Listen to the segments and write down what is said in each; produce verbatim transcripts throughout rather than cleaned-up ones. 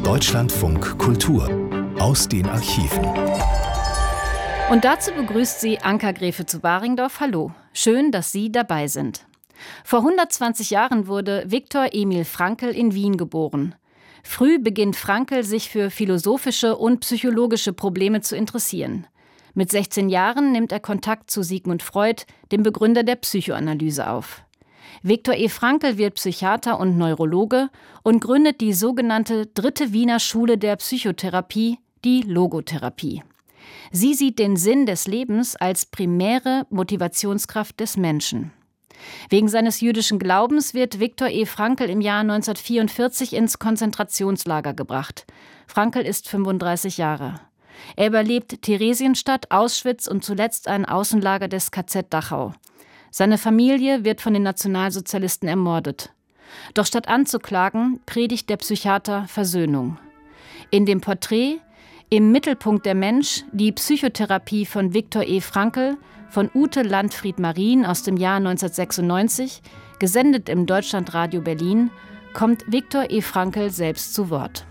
Deutschlandfunk Kultur aus den Archiven. Und dazu begrüßt sie Anka Gräfe zu Baringdorf. Hallo, schön, dass Sie dabei sind. Vor hundertzwanzig Jahren wurde Viktor Emil Frankl in Wien geboren. Früh beginnt Frankl, sich für philosophische und psychologische Probleme zu interessieren. Mit sechzehn Jahren nimmt er Kontakt zu Sigmund Freud, dem Begründer der Psychoanalyse, auf. Viktor E. Frankl wird Psychiater und Neurologe und gründet die sogenannte Dritte Wiener Schule der Psychotherapie, die Logotherapie. Sie sieht den Sinn des Lebens als primäre Motivationskraft des Menschen. Wegen seines jüdischen Glaubens wird Viktor E. Frankl im Jahr neunzehnhundertvierundvierzig ins Konzentrationslager gebracht. Frankl ist fünfunddreißig Jahre. Er überlebt Theresienstadt, Auschwitz und zuletzt ein Außenlager des K Z Dachau. Seine Familie wird von den Nationalsozialisten ermordet. Doch statt anzuklagen, predigt der Psychiater Versöhnung. In dem Porträt Im Mittelpunkt der Mensch, die Psychotherapie von Viktor E. Frankl von Ute Landfried-Marien aus dem Jahr neunzehnhundertsechsundneunzig, gesendet im Deutschlandradio Berlin, kommt Viktor E. Frankl selbst zu Wort.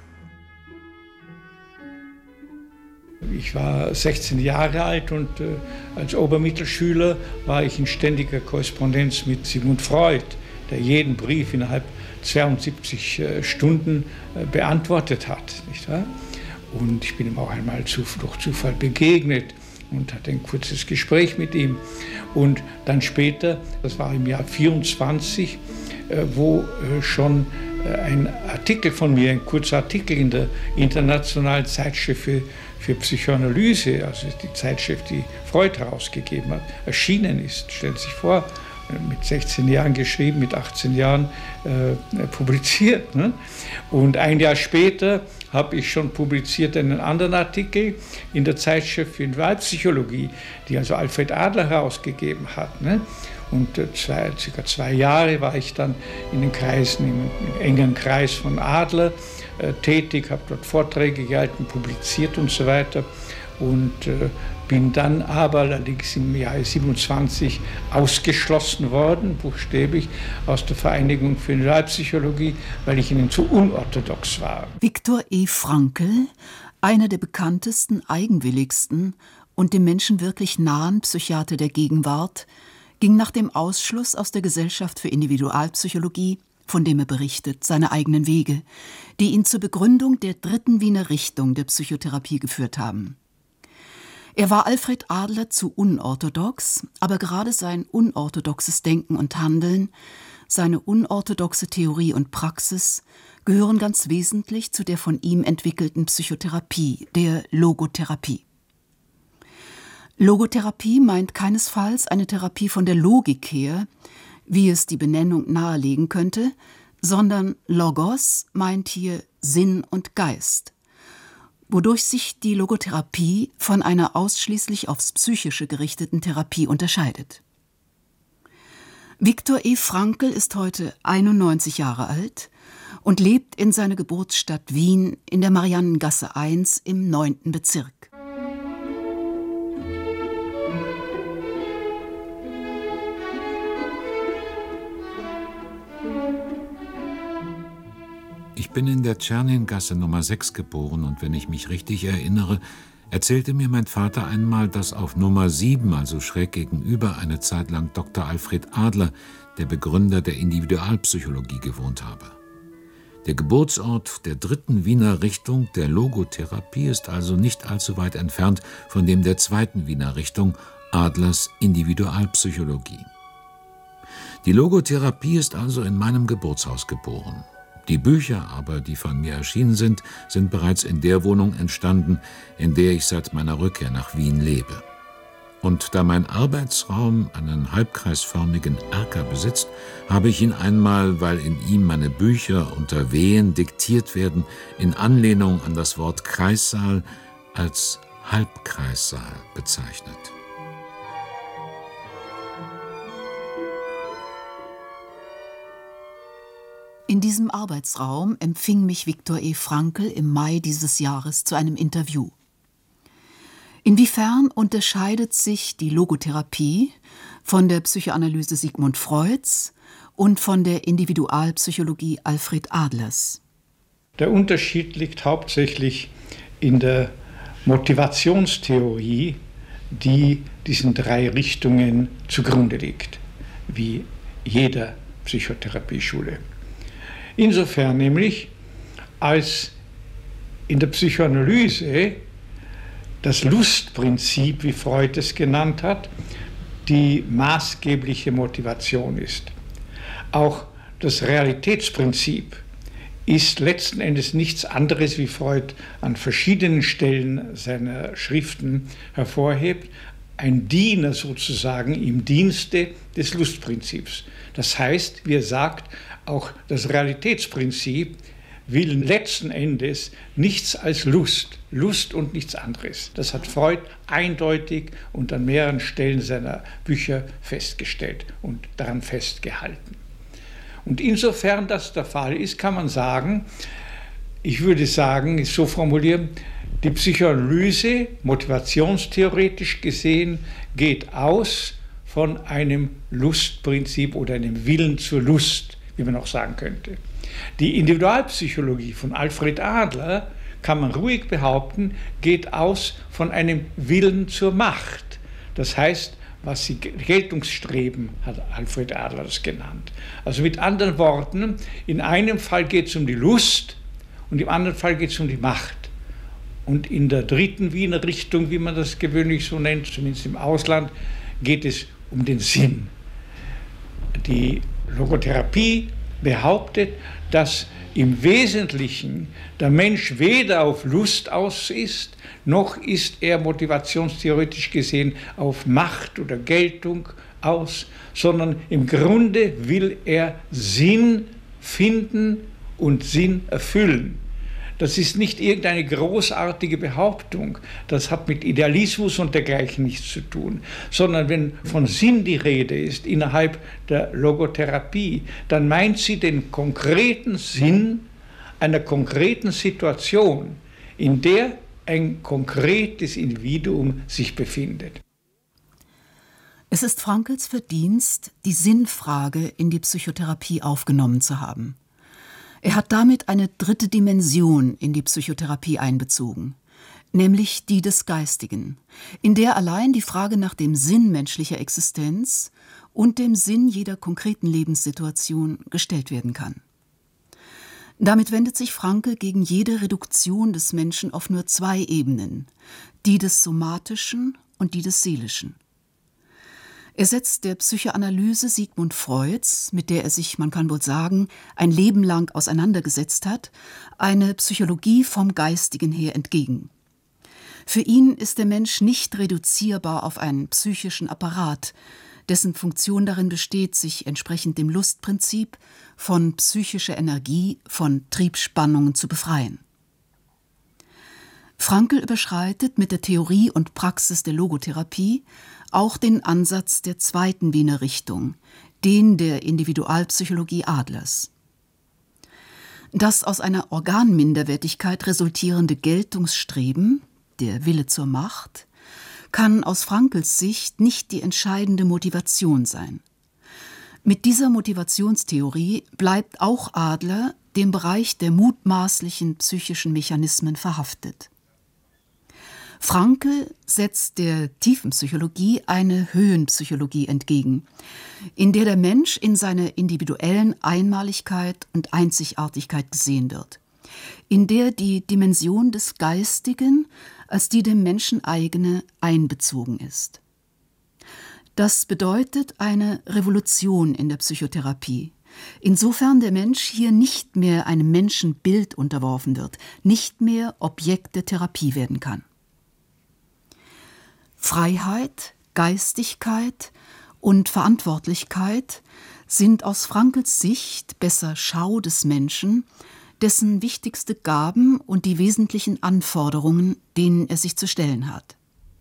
Ich war sechzehn Jahre alt und äh, als Obermittelschüler war ich in ständiger Korrespondenz mit Sigmund Freud, der jeden Brief innerhalb zweiundsiebzig äh, Stunden äh, beantwortet hat, nicht wahr? Und ich bin ihm auch einmal zu, durch Zufall begegnet und hatte ein kurzes Gespräch mit ihm. Und dann später, das war im Jahr vierundzwanzig, äh, wo äh, schon äh, ein Artikel von mir, ein kurzer Artikel in der internationalen Zeitschrift für, für Psychoanalyse, also die Zeitschrift, die Freud herausgegeben hat, erschienen ist. Stellen Sie sich vor, mit sechzehn Jahren geschrieben, mit achtzehn Jahren äh, publiziert. Ne? Und ein Jahr später habe ich schon publiziert einen anderen Artikel in der Zeitschrift für Individualpsychologie, die also Alfred Adler herausgegeben hat. Ne? Und äh, zwei, circa zwei Jahre war ich dann in den Kreisen, im, im engen Kreis von Adler äh, tätig, habe dort Vorträge gehalten, publiziert und so weiter. Und äh, bin dann aber allerdings im Jahr siebenundzwanzig ausgeschlossen worden, buchstäblich, aus der Vereinigung für Individualpsychologie, weil ich ihnen zu unorthodox war. Viktor E. Frankl, einer der bekanntesten, eigenwilligsten und dem Menschen wirklich nahen Psychiater der Gegenwart, ging nach dem Ausschluss aus der Gesellschaft für Individualpsychologie, von dem er berichtet, seine eigenen Wege, die ihn zur Begründung der Dritten Wiener Richtung der Psychotherapie geführt haben. Er war Alfred Adler zu unorthodox, aber gerade sein unorthodoxes Denken und Handeln, seine unorthodoxe Theorie und Praxis gehören ganz wesentlich zu der von ihm entwickelten Psychotherapie, der Logotherapie. Logotherapie meint keinesfalls eine Therapie von der Logik her, wie es die Benennung nahelegen könnte, sondern Logos meint hier Sinn und Geist, wodurch sich die Logotherapie von einer ausschließlich aufs Psychische gerichteten Therapie unterscheidet. Viktor E. Frankl ist heute einundneunzig Jahre alt und lebt in seiner Geburtsstadt Wien in der Mariannengasse eins im neunten Bezirk. Ich bin in der Tscherningasse Nummer sechs geboren und wenn ich mich richtig erinnere, erzählte mir mein Vater einmal, dass auf Nummer sieben, also schräg gegenüber, eine Zeit lang Doktor Alfred Adler, der Begründer der Individualpsychologie, gewohnt habe. Der Geburtsort der Dritten Wiener Richtung der Logotherapie ist also nicht allzu weit entfernt von dem der Zweiten Wiener Richtung, Adlers Individualpsychologie. Die Logotherapie ist also in meinem Geburtshaus geboren. Die Bücher aber, die von mir erschienen sind, sind bereits in der Wohnung entstanden, in der ich seit meiner Rückkehr nach Wien lebe. Und da mein Arbeitsraum einen halbkreisförmigen Erker besitzt, habe ich ihn einmal, weil in ihm meine Bücher unter Wehen diktiert werden, in Anlehnung an das Wort Kreissaal als Halbkreissaal bezeichnet. In diesem Arbeitsraum empfing mich Viktor E. Frankl im Mai dieses Jahres zu einem Interview. Inwiefern unterscheidet sich die Logotherapie von der Psychoanalyse Sigmund Freuds und von der Individualpsychologie Alfred Adlers? Der Unterschied liegt hauptsächlich in der Motivationstheorie, die diesen drei Richtungen zugrunde liegt, wie jeder Psychotherapieschule. Insofern nämlich, als in der Psychoanalyse das Lustprinzip, wie Freud es genannt hat, die maßgebliche Motivation ist. Auch das Realitätsprinzip ist letzten Endes nichts anderes, wie Freud an verschiedenen Stellen seiner Schriften hervorhebt, ein Diener sozusagen im Dienste des Lustprinzips. Das heißt, wie er sagt, auch das Realitätsprinzip will letzten Endes nichts als Lust, Lust und nichts anderes. Das hat Freud eindeutig und an mehreren Stellen seiner Bücher festgestellt und daran festgehalten. Und insofern das der Fall ist, kann man sagen, ich würde sagen, so formulieren, die Psychoanalyse, motivationstheoretisch gesehen, geht aus von einem Lustprinzip oder einem Willen zur Lust, wie man auch sagen könnte. Die Individualpsychologie von Alfred Adler, kann man ruhig behaupten, geht aus von einem Willen zur Macht. Das heißt, was sie Geltungsstreben, hat Alfred Adler das genannt. Also mit anderen Worten, in einem Fall geht es um die Lust und im anderen Fall geht es um die Macht. Und in der dritten Wiener Richtung, wie man das gewöhnlich so nennt, zumindest im Ausland, geht es um den Sinn. Die Logotherapie behauptet, dass im Wesentlichen der Mensch weder auf Lust aus ist, noch ist er motivationstheoretisch gesehen auf Macht oder Geltung aus, sondern im Grunde will er Sinn finden und Sinn erfüllen. Das ist nicht irgendeine großartige Behauptung, das hat mit Idealismus und dergleichen nichts zu tun, sondern wenn von Sinn die Rede ist innerhalb der Logotherapie, dann meint sie den konkreten Sinn einer konkreten Situation, in der ein konkretes Individuum sich befindet. Es ist Frankls Verdienst, die Sinnfrage in die Psychotherapie aufgenommen zu haben. Er hat damit eine dritte Dimension in die Psychotherapie einbezogen, nämlich die des Geistigen, in der allein die Frage nach dem Sinn menschlicher Existenz und dem Sinn jeder konkreten Lebenssituation gestellt werden kann. Damit wendet sich Frankl gegen jede Reduktion des Menschen auf nur zwei Ebenen, die des Somatischen und die des Seelischen. Er setzt der Psychoanalyse Sigmund Freuds, mit der er sich, man kann wohl sagen, ein Leben lang auseinandergesetzt hat, eine Psychologie vom Geistigen her entgegen. Für ihn ist der Mensch nicht reduzierbar auf einen psychischen Apparat, dessen Funktion darin besteht, sich entsprechend dem Lustprinzip von psychischer Energie, von Triebspannungen zu befreien. Frankl überschreitet mit der Theorie und Praxis der Logotherapie auch den Ansatz der zweiten Wiener Richtung, den der Individualpsychologie Adlers. Das aus einer Organminderwertigkeit resultierende Geltungsstreben, der Wille zur Macht, kann aus Frankls Sicht nicht die entscheidende Motivation sein. Mit dieser Motivationstheorie bleibt auch Adler dem Bereich der mutmaßlichen psychischen Mechanismen verhaftet. Frankl setzt der Tiefenpsychologie eine Höhenpsychologie entgegen, in der der Mensch in seiner individuellen Einmaligkeit und Einzigartigkeit gesehen wird, in der die Dimension des Geistigen als die dem Menschen eigene einbezogen ist. Das bedeutet eine Revolution in der Psychotherapie, insofern der Mensch hier nicht mehr einem Menschenbild unterworfen wird, nicht mehr Objekt der Therapie werden kann. Freiheit, Geistigkeit und Verantwortlichkeit sind aus Frankls Sicht besser Schau des Menschen, dessen wichtigste Gaben und die wesentlichen Anforderungen, denen er sich zu stellen hat.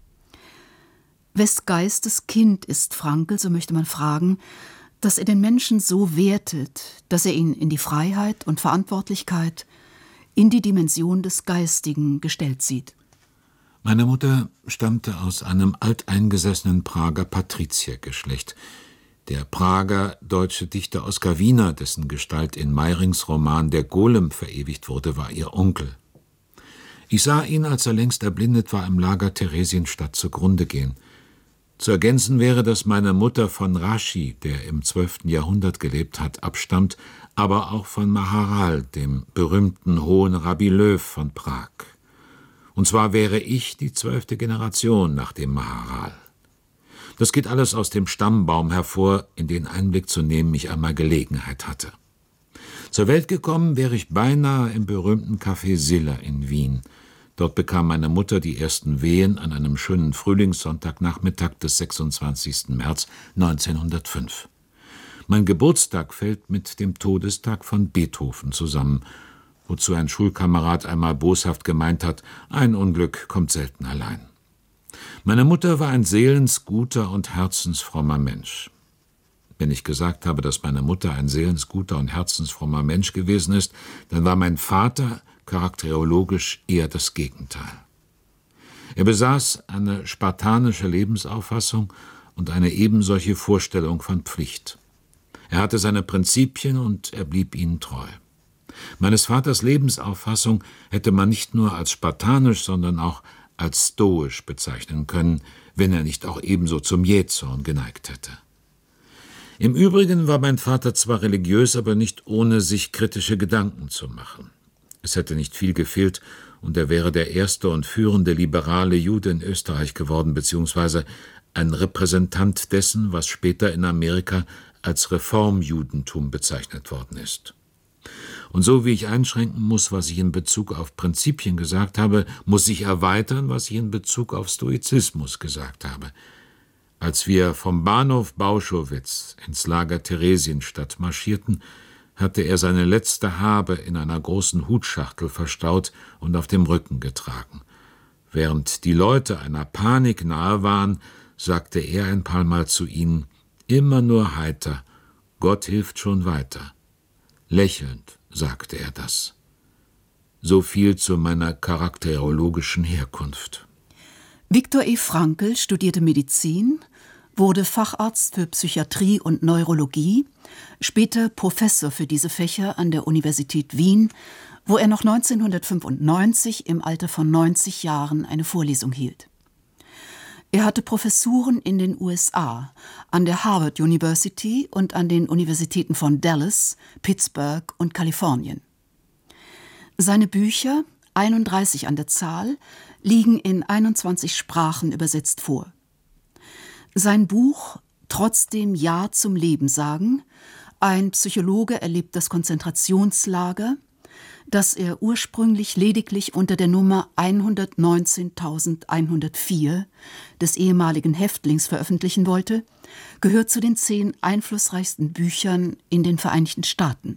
Wes Geistes Kind ist Frankl, so möchte man fragen, dass er den Menschen so wertet, dass er ihn in die Freiheit und Verantwortlichkeit, in die Dimension des Geistigen gestellt sieht. Meine Mutter stammte aus einem alteingesessenen Prager Patriziergeschlecht. Der Prager deutsche Dichter Oskar Wiener, dessen Gestalt in Meyrings Roman Der Golem verewigt wurde, war ihr Onkel. Ich sah ihn, als er längst erblindet war, im Lager Theresienstadt zugrunde gehen. Zu ergänzen wäre, dass meine Mutter von Rashi, der im zwölften Jahrhundert gelebt hat, abstammt, aber auch von Maharal, dem berühmten hohen Rabbi Löw von Prag. Und zwar wäre ich die zwölfte Generation nach dem Maharal. Das geht alles aus dem Stammbaum hervor, in den Einblick zu nehmen ich einmal Gelegenheit hatte. Zur Welt gekommen wäre ich beinahe im berühmten Café Silla in Wien. Dort bekam meine Mutter die ersten Wehen an einem schönen Frühlingssonntagnachmittag des sechsundzwanzigsten März neunzehnhundertfünf. Mein Geburtstag fällt mit dem Todestag von Beethoven zusammen, wozu ein Schulkamerad einmal boshaft gemeint hat, ein Unglück kommt selten allein. Meine Mutter war ein seelensguter und herzensfrommer Mensch. Wenn ich gesagt habe, dass meine Mutter ein seelensguter und herzensfrommer Mensch gewesen ist, dann war mein Vater charakterologisch eher das Gegenteil. Er besaß eine spartanische Lebensauffassung und eine ebensolche Vorstellung von Pflicht. Er hatte seine Prinzipien und er blieb ihnen treu. Meines Vaters Lebensauffassung hätte man nicht nur als spartanisch, sondern auch als stoisch bezeichnen können, wenn er nicht auch ebenso zum Jähzorn geneigt hätte. Im Übrigen war mein Vater zwar religiös, aber nicht ohne sich kritische Gedanken zu machen. Es hätte nicht viel gefehlt, und er wäre der erste und führende liberale Jude in Österreich geworden, beziehungsweise ein Repräsentant dessen, was später in Amerika als Reformjudentum bezeichnet worden ist. Und so wie ich einschränken muss, was ich in Bezug auf Prinzipien gesagt habe, muss ich erweitern, was ich in Bezug auf Stoizismus gesagt habe. Als wir vom Bahnhof Bauschowitz ins Lager Theresienstadt marschierten, hatte er seine letzte Habe in einer großen Hutschachtel verstaut und auf dem Rücken getragen. Während die Leute einer Panik nahe waren, sagte er ein paar Mal zu ihnen, immer nur heiter, Gott hilft schon weiter. Lächelnd sagte er das. So viel zu meiner charakterologischen Herkunft. Viktor E. Frankl studierte Medizin, wurde Facharzt für Psychiatrie und Neurologie, später Professor für diese Fächer an der Universität Wien, wo er noch neunzehnhundertfünfundneunzig im Alter von neunzig Jahren eine Vorlesung hielt. Er hatte Professuren in den U S A, an der Harvard University und an den Universitäten von Dallas, Pittsburgh und Kalifornien. Seine Bücher, einunddreißig an der Zahl, liegen in einundzwanzig Sprachen übersetzt vor. Sein Buch »Trotzdem Ja zum Leben sagen« Ein Psychologe erlebt das Konzentrationslager, das er ursprünglich lediglich unter der Nummer hundertneunzehntausendeinhundertvier des ehemaligen Häftlings veröffentlichen wollte, gehört zu den zehn einflussreichsten Büchern in den Vereinigten Staaten.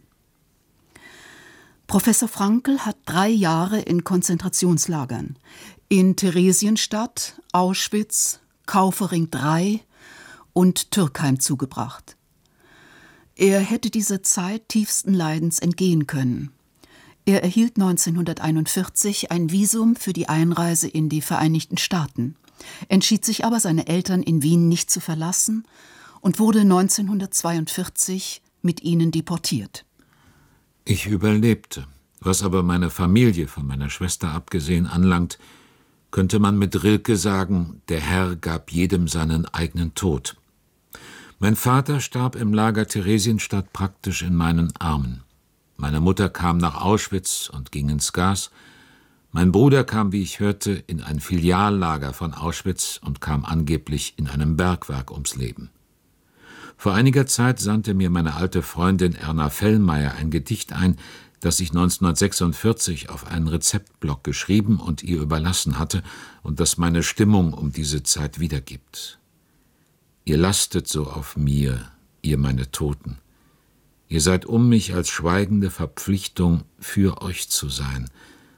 Professor Frankl hat drei Jahre in Konzentrationslagern in Theresienstadt, Auschwitz, Kaufering drei und Türkheim zugebracht. Er hätte dieser Zeit tiefsten Leidens entgehen können. Er erhielt neunzehnhunderteinundvierzig ein Visum für die Einreise in die Vereinigten Staaten, entschied sich aber, seine Eltern in Wien nicht zu verlassen und wurde neunzehnhundertzweiundvierzig mit ihnen deportiert. Ich überlebte. Was aber meine Familie, von meiner Schwester abgesehen, anlangt, könnte man mit Rilke sagen, der Herr gab jedem seinen eigenen Tod. Mein Vater starb im Lager Theresienstadt praktisch in meinen Armen. Meine Mutter kam nach Auschwitz und ging ins Gas. Mein Bruder kam, wie ich hörte, in ein Filiallager von Auschwitz und kam angeblich in einem Bergwerk ums Leben. Vor einiger Zeit sandte mir meine alte Freundin Erna Fellmeier ein Gedicht ein, das ich neunzehnhundertsechsundvierzig auf einen Rezeptblock geschrieben und ihr überlassen hatte und das meine Stimmung um diese Zeit wiedergibt. Ihr lastet so auf mir, ihr meine Toten. Ihr seid um mich als schweigende Verpflichtung, für euch zu sein.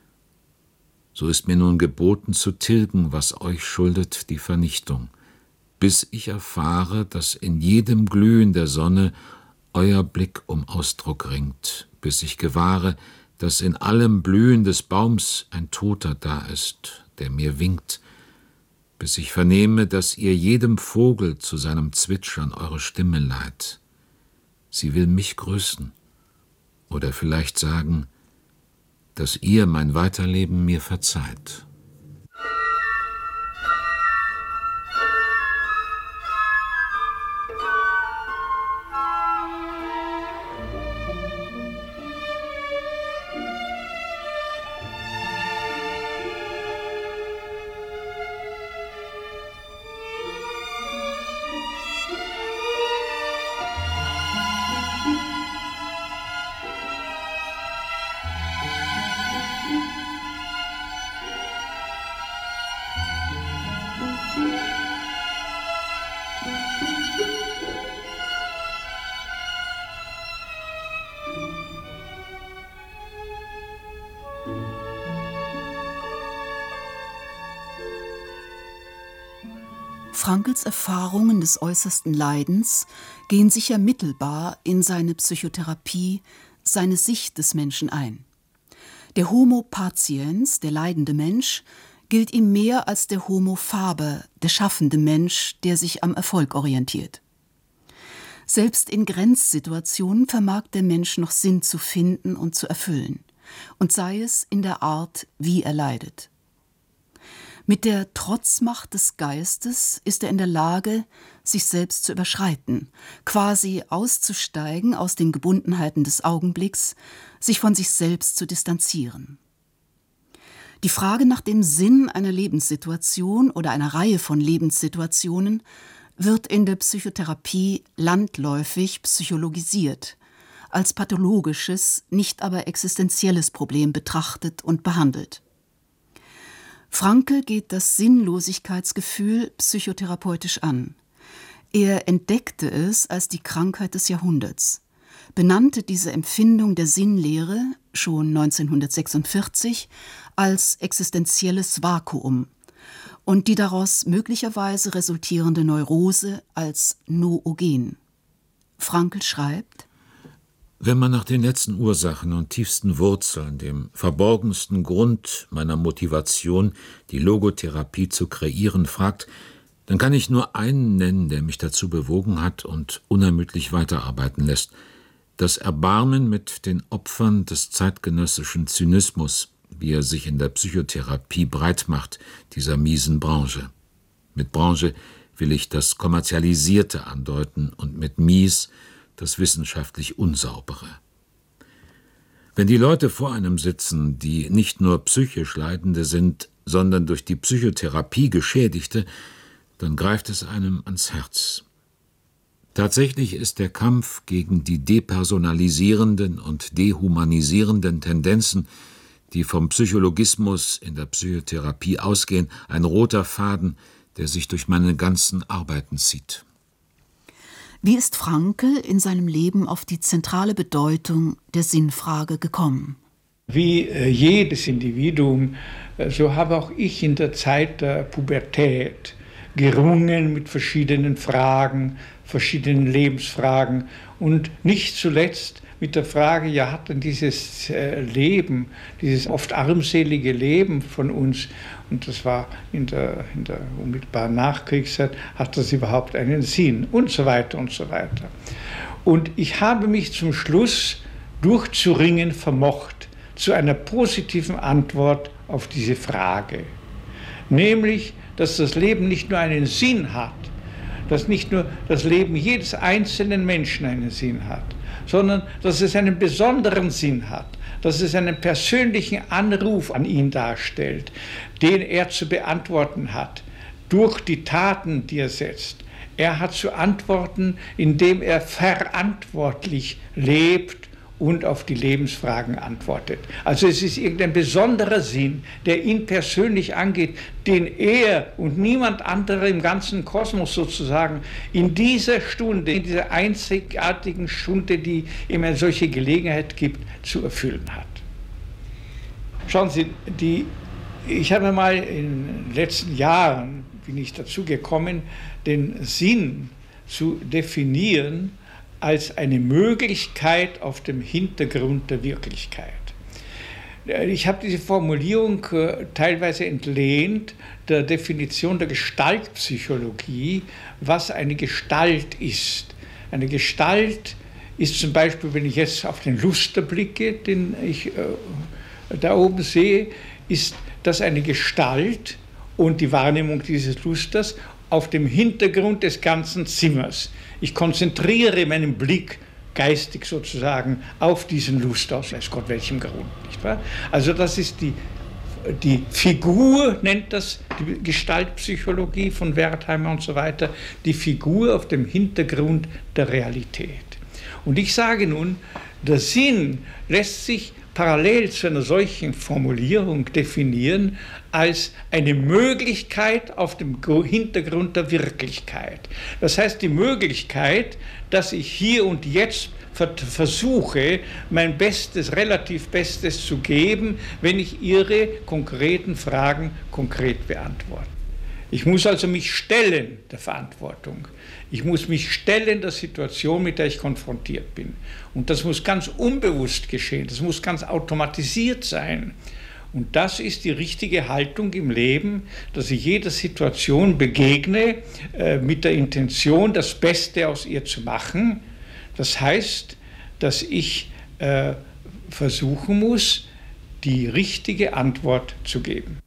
So ist mir nun geboten, zu tilgen, was euch schuldet, die Vernichtung, bis ich erfahre, dass in jedem Glühen der Sonne euer Blick um Ausdruck ringt, bis ich gewahre, dass in allem Blühen des Baums ein Toter da ist, der mir winkt, bis ich vernehme, dass ihr jedem Vogel zu seinem Zwitschern eure Stimme leiht. Sie will mich grüßen oder vielleicht sagen, dass ihr mein Weiterleben mir verzeiht. Frankls Erfahrungen des äußersten Leidens gehen sicher mittelbar in seine Psychotherapie, seine Sicht des Menschen ein. Der Homo patiens, der leidende Mensch, gilt ihm mehr als der Homo faber, der schaffende Mensch, der sich am Erfolg orientiert. Selbst in Grenzsituationen vermag der Mensch noch Sinn zu finden und zu erfüllen, und sei es in der Art, wie er leidet. Mit der Trotzmacht des Geistes ist er in der Lage, sich selbst zu überschreiten, quasi auszusteigen aus den Gebundenheiten des Augenblicks, sich von sich selbst zu distanzieren. Die Frage nach dem Sinn einer Lebenssituation oder einer Reihe von Lebenssituationen wird in der Psychotherapie landläufig psychologisiert, als pathologisches, nicht aber existenzielles Problem betrachtet und behandelt. Frankl geht das Sinnlosigkeitsgefühl psychotherapeutisch an. Er entdeckte es als die Krankheit des Jahrhunderts, benannte diese Empfindung der Sinnlehre schon neunzehnhundertsechsundvierzig als existenzielles Vakuum und die daraus möglicherweise resultierende Neurose als noogen. Frankl schreibt: Wenn man nach den letzten Ursachen und tiefsten Wurzeln, dem verborgensten Grund meiner Motivation, die Logotherapie zu kreieren, fragt, dann kann ich nur einen nennen, der mich dazu bewogen hat und unermüdlich weiterarbeiten lässt: das Erbarmen mit den Opfern des zeitgenössischen Zynismus, wie er sich in der Psychotherapie breit macht, dieser miesen Branche. Mit Branche will ich das Kommerzialisierte andeuten und mit mies das wissenschaftlich Unsaubere. Wenn die Leute vor einem sitzen, die nicht nur psychisch Leidende sind, sondern durch die Psychotherapie Geschädigte, dann greift es einem ans Herz. Tatsächlich ist der Kampf gegen die depersonalisierenden und dehumanisierenden Tendenzen, die vom Psychologismus in der Psychotherapie ausgehen, ein roter Faden, der sich durch meine ganzen Arbeiten zieht. Wie ist Frankl in seinem Leben auf die zentrale Bedeutung der Sinnfrage gekommen? Wie äh, jedes Individuum, äh, so habe auch ich in der Zeit der Pubertät gerungen mit verschiedenen Fragen, verschiedenen Lebensfragen und nicht zuletzt mit der Frage, ja, hat denn dieses äh, Leben, dieses oft armselige Leben von uns, und das war in der, in der unmittelbaren Nachkriegszeit, hat das überhaupt einen Sinn und so weiter und so weiter. Und ich habe mich zum Schluss durchzuringen vermocht zu einer positiven Antwort auf diese Frage. Nämlich, dass das Leben nicht nur einen Sinn hat, dass nicht nur das Leben jedes einzelnen Menschen einen Sinn hat, sondern dass es einen besonderen Sinn hat, dass es einen persönlichen Anruf an ihn darstellt, den er zu beantworten hat, durch die Taten, die er setzt. Er hat zu antworten, indem er verantwortlich lebt und auf die Lebensfragen antwortet. Also es ist irgendein besonderer Sinn, der ihn persönlich angeht, den er und niemand anderer im ganzen Kosmos sozusagen in dieser Stunde, in dieser einzigartigen Stunde, die ihm eine solche Gelegenheit gibt, zu erfüllen hat. Schauen Sie, die, ich habe mal in den letzten Jahren, bin ich dazu gekommen, den Sinn zu definieren als eine Möglichkeit auf dem Hintergrund der Wirklichkeit. Ich habe diese Formulierung äh, teilweise entlehnt der Definition der Gestaltpsychologie, was eine Gestalt ist. Eine Gestalt ist zum Beispiel, wenn ich jetzt auf den Luster blicke, den ich äh, da oben sehe, ist das eine Gestalt und die Wahrnehmung dieses Lusters auf dem Hintergrund des ganzen Zimmers. Ich konzentriere meinen Blick geistig sozusagen auf diesen Luster, aus weiß Gott welchem Grund, nicht wahr? Also das ist die, die Figur, nennt das die Gestaltpsychologie von Wertheimer und so weiter, die Figur auf dem Hintergrund der Realität. Und ich sage nun, der Sinn lässt sich parallel zu einer solchen Formulierung definieren als eine Möglichkeit auf dem Hintergrund der Wirklichkeit. Das heißt, die Möglichkeit, dass ich hier und jetzt versuche, mein Bestes, relativ Bestes zu geben, wenn ich Ihre konkreten Fragen konkret beantworte. Ich muss also mich stellen der Verantwortung. Ich muss mich stellen der Situation, mit der ich konfrontiert bin. Und das muss ganz unbewusst geschehen, das muss ganz automatisiert sein. Und das ist die richtige Haltung im Leben, dass ich jeder Situation begegne äh, mit der Intention, das Beste aus ihr zu machen. Das heißt, dass ich äh, versuchen muss, die richtige Antwort zu geben.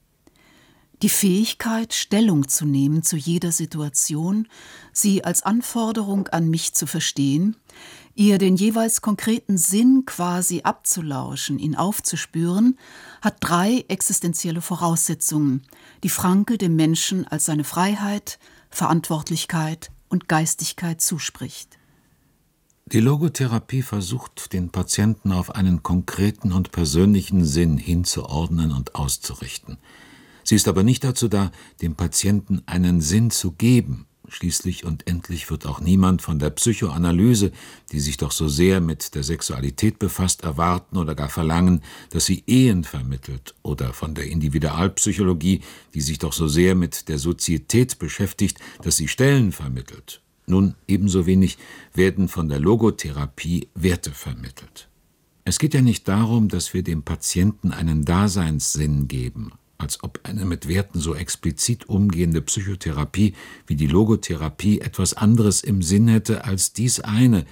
Die Fähigkeit, Stellung zu nehmen zu jeder Situation, sie als Anforderung an mich zu verstehen, ihr den jeweils konkreten Sinn quasi abzulauschen, ihn aufzuspüren, hat drei existenzielle Voraussetzungen, die Frankl dem Menschen als seine Freiheit, Verantwortlichkeit und Geistigkeit zuspricht. Die Logotherapie versucht, den Patienten auf einen konkreten und persönlichen Sinn hinzuordnen und auszurichten. Sie ist aber nicht dazu da, dem Patienten einen Sinn zu geben. Schließlich und endlich wird auch niemand von der Psychoanalyse, die sich doch so sehr mit der Sexualität befasst, erwarten oder gar verlangen, dass sie Ehen vermittelt, oder von der Individualpsychologie, die sich doch so sehr mit der Sozietät beschäftigt, dass sie Stellen vermittelt. Nun, ebenso wenig werden von der Logotherapie Werte vermittelt. Es geht ja nicht darum, dass wir dem Patienten einen Daseinssinn geben, als ob eine mit Werten so explizit umgehende Psychotherapie wie die Logotherapie etwas anderes im Sinn hätte als dies eine,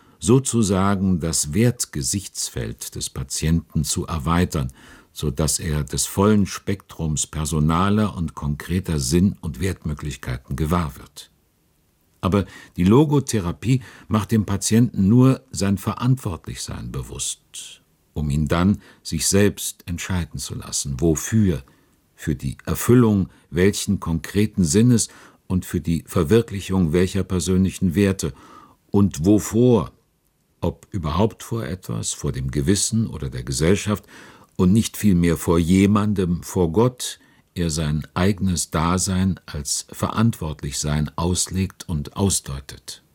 sozusagen das Wertgesichtsfeld des Patienten zu erweitern, so dass er des vollen Spektrums personaler und konkreter Sinn- und Wertmöglichkeiten gewahr wird. Aber die Logotherapie macht dem Patienten nur sein Verantwortlichsein bewusst, um ihn dann sich selbst entscheiden zu lassen, wofür, für die Erfüllung welchen konkreten Sinnes und für die Verwirklichung welcher persönlichen Werte und wovor, ob überhaupt vor etwas, vor dem Gewissen oder der Gesellschaft und nicht vielmehr vor jemandem, vor Gott, er sein eigenes Dasein als Verantwortlichsein auslegt und ausdeutet.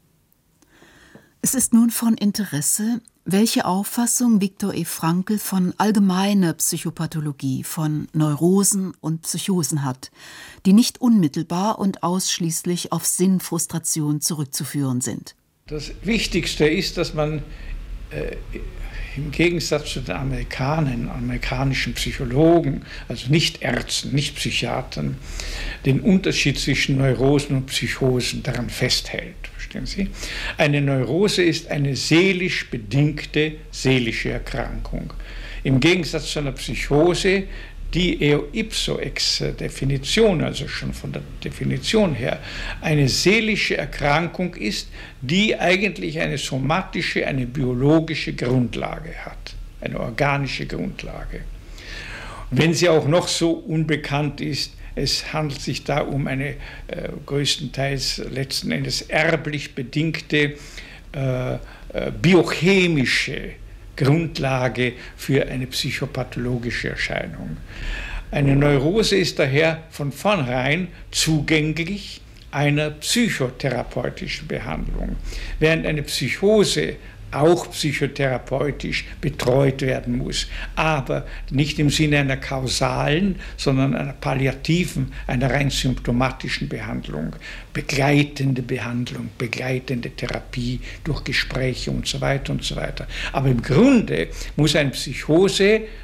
Es ist nun von Interesse, welche Auffassung Viktor E. Frankl von allgemeiner Psychopathologie, von Neurosen und Psychosen hat, die nicht unmittelbar und ausschließlich auf Sinnfrustration zurückzuführen sind. Das Wichtigste ist, dass man äh, im Gegensatz zu den Amerikanern, amerikanischen Psychologen, also nicht Ärzten, nicht Psychiatern, den Unterschied zwischen Neurosen und Psychosen daran festhält. Verstehen Sie? Eine Neurose ist eine seelisch bedingte seelische Erkrankung. Im Gegensatz zu einer Psychose, die eo ipso ex Definition, also schon von der Definition her, eine seelische Erkrankung ist, die eigentlich eine somatische, eine biologische Grundlage hat, eine organische Grundlage. Wenn sie auch noch so unbekannt ist, es handelt sich da um eine äh, größtenteils letzten Endes erblich bedingte äh, äh, biochemische Grundlage für eine psychopathologische Erscheinung. Eine Neurose ist daher von vornherein zugänglich einer psychotherapeutischen Behandlung, während eine Psychose auch psychotherapeutisch betreut werden muss, aber nicht im Sinne einer kausalen, sondern einer palliativen, einer rein symptomatischen Behandlung, begleitende Behandlung, begleitende Therapie durch Gespräche und so weiter und so weiter. Aber im Grunde muss eine Psychose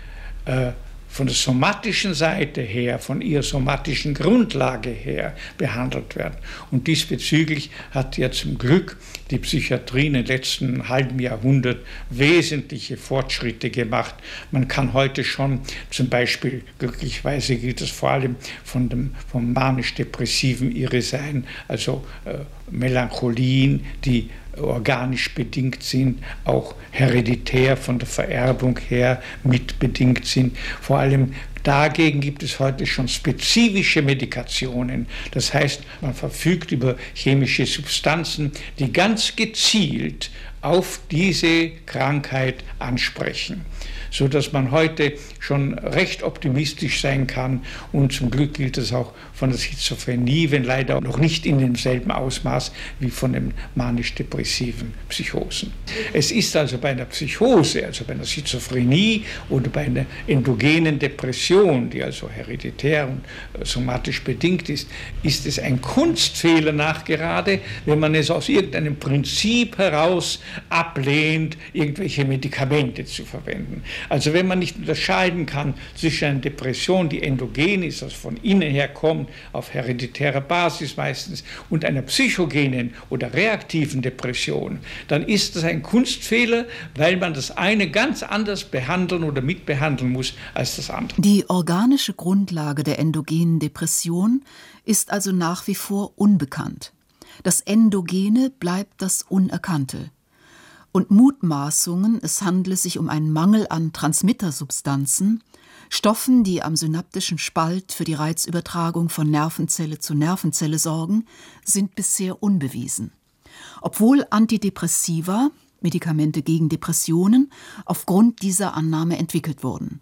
äh, von der somatischen Seite her, von ihrer somatischen Grundlage her behandelt werden. Und diesbezüglich hat ja zum Glück die Psychiatrie in den letzten halben Jahrhundert wesentliche Fortschritte gemacht. Man kann heute schon zum Beispiel, glücklicherweise gilt das vor allem von dem, vom manisch-depressiven Irresein, also äh, Melancholien, die organisch bedingt sind, auch hereditär von der Vererbung her mitbedingt sind. Vor allem dagegen gibt es heute schon spezifische Medikationen. Das heißt, man verfügt über chemische Substanzen, die ganz gezielt auf diese Krankheit ansprechen, sodass man heute schon recht optimistisch sein kann. Und zum Glück gilt es auch von der Schizophrenie, wenn leider noch nicht in demselben Ausmaß wie von den manisch-depressiven Psychosen. Es ist also bei einer Psychose, also bei einer Schizophrenie oder bei einer endogenen Depression, die also hereditär und somatisch bedingt ist, ist es ein Kunstfehler nachgerade, wenn man es aus irgendeinem Prinzip heraus ablehnt, irgendwelche Medikamente zu verwenden. Also wenn man nicht unterscheiden kann zwischen einer Depression, die endogen ist, also von innen her kommt, auf hereditärer Basis meistens, und einer psychogenen oder reaktiven Depression, dann ist das ein Kunstfehler, weil man das eine ganz anders behandeln oder mitbehandeln muss als das andere. Die organische Grundlage der endogenen Depression ist also nach wie vor unbekannt. Das Endogene bleibt das Unerkannte. Und Mutmaßungen, es handle sich um einen Mangel an Transmittersubstanzen, Stoffen, die am synaptischen Spalt für die Reizübertragung von Nervenzelle zu Nervenzelle sorgen, sind bisher unbewiesen. Obwohl Antidepressiva, Medikamente gegen Depressionen, aufgrund dieser Annahme entwickelt wurden.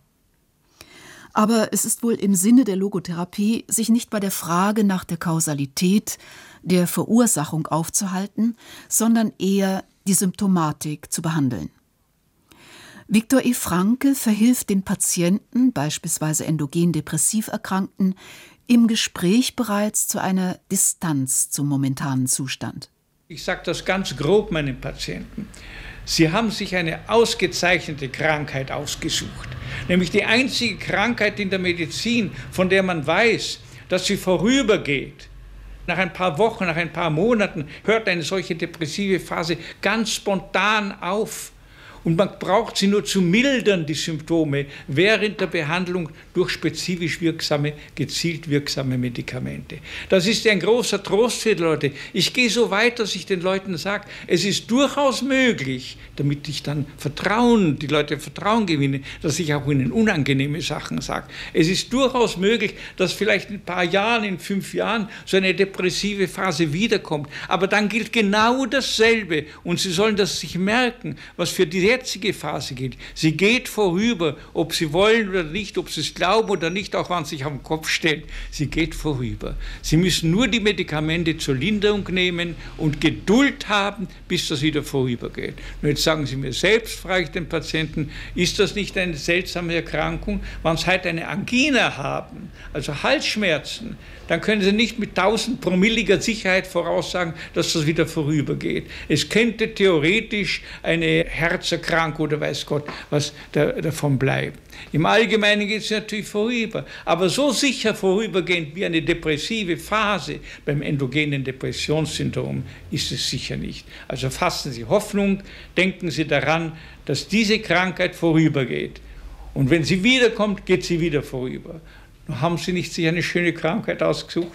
Aber es ist wohl im Sinne der Logotherapie, sich nicht bei der Frage nach der Kausalität, der Verursachung aufzuhalten, sondern eher die Symptomatik zu behandeln. Viktor E. Frankl verhilft den Patienten, beispielsweise endogen depressiv Erkrankten, im Gespräch bereits zu einer Distanz zum momentanen Zustand. Ich sage das ganz grob meinen Patienten. Sie haben sich eine ausgezeichnete Krankheit ausgesucht, nämlich die einzige Krankheit in der Medizin, von der man weiß, dass sie vorübergeht. Nach ein paar Wochen, nach ein paar Monaten hört eine solche depressive Phase ganz spontan auf. Und man braucht sie nur zu mildern, die Symptome, während der Behandlung durch spezifisch wirksame, gezielt wirksame Medikamente. Das ist ein großer Trost für die Leute. Ich gehe so weit, dass ich den Leuten sage, es ist durchaus möglich, damit ich dann Vertrauen, die Leute Vertrauen gewinne, dass ich auch ihnen unangenehme Sachen sage. Es ist durchaus möglich, dass vielleicht in ein paar Jahren, in fünf Jahren so eine depressive Phase wiederkommt. Aber dann gilt genau dasselbe. Und Sie sollen das sich merken, was für die jetzige Phase gilt. Sie geht vorüber, ob Sie wollen oder nicht, ob Sie es glauben oder nicht, auch wenn Sie sich auf den Kopf stellen. Sie geht vorüber. Sie müssen nur die Medikamente zur Linderung nehmen und Geduld haben, bis das wieder vorübergeht. Und jetzt sagen Sie mir selbst, frage ich den Patienten, ist das nicht eine seltsame Erkrankung? Wenn Sie heute eine Angina haben, also Halsschmerzen, dann können Sie nicht mit tausendpromilliger Sicherheit voraussagen, dass das wieder vorübergeht. Es könnte theoretisch eine Herzerkrankung oder weiß Gott, was da, davon bleibt. Im Allgemeinen geht es natürlich vorüber, aber so sicher vorübergehend wie eine depressive Phase beim endogenen Depressionssyndrom ist es sicher nicht. Also fassen Sie Hoffnung, denken Sie daran, dass diese Krankheit vorübergeht. Und wenn sie wiederkommt, geht sie wieder vorüber. Haben Sie nicht sich eine schöne Krankheit ausgesucht?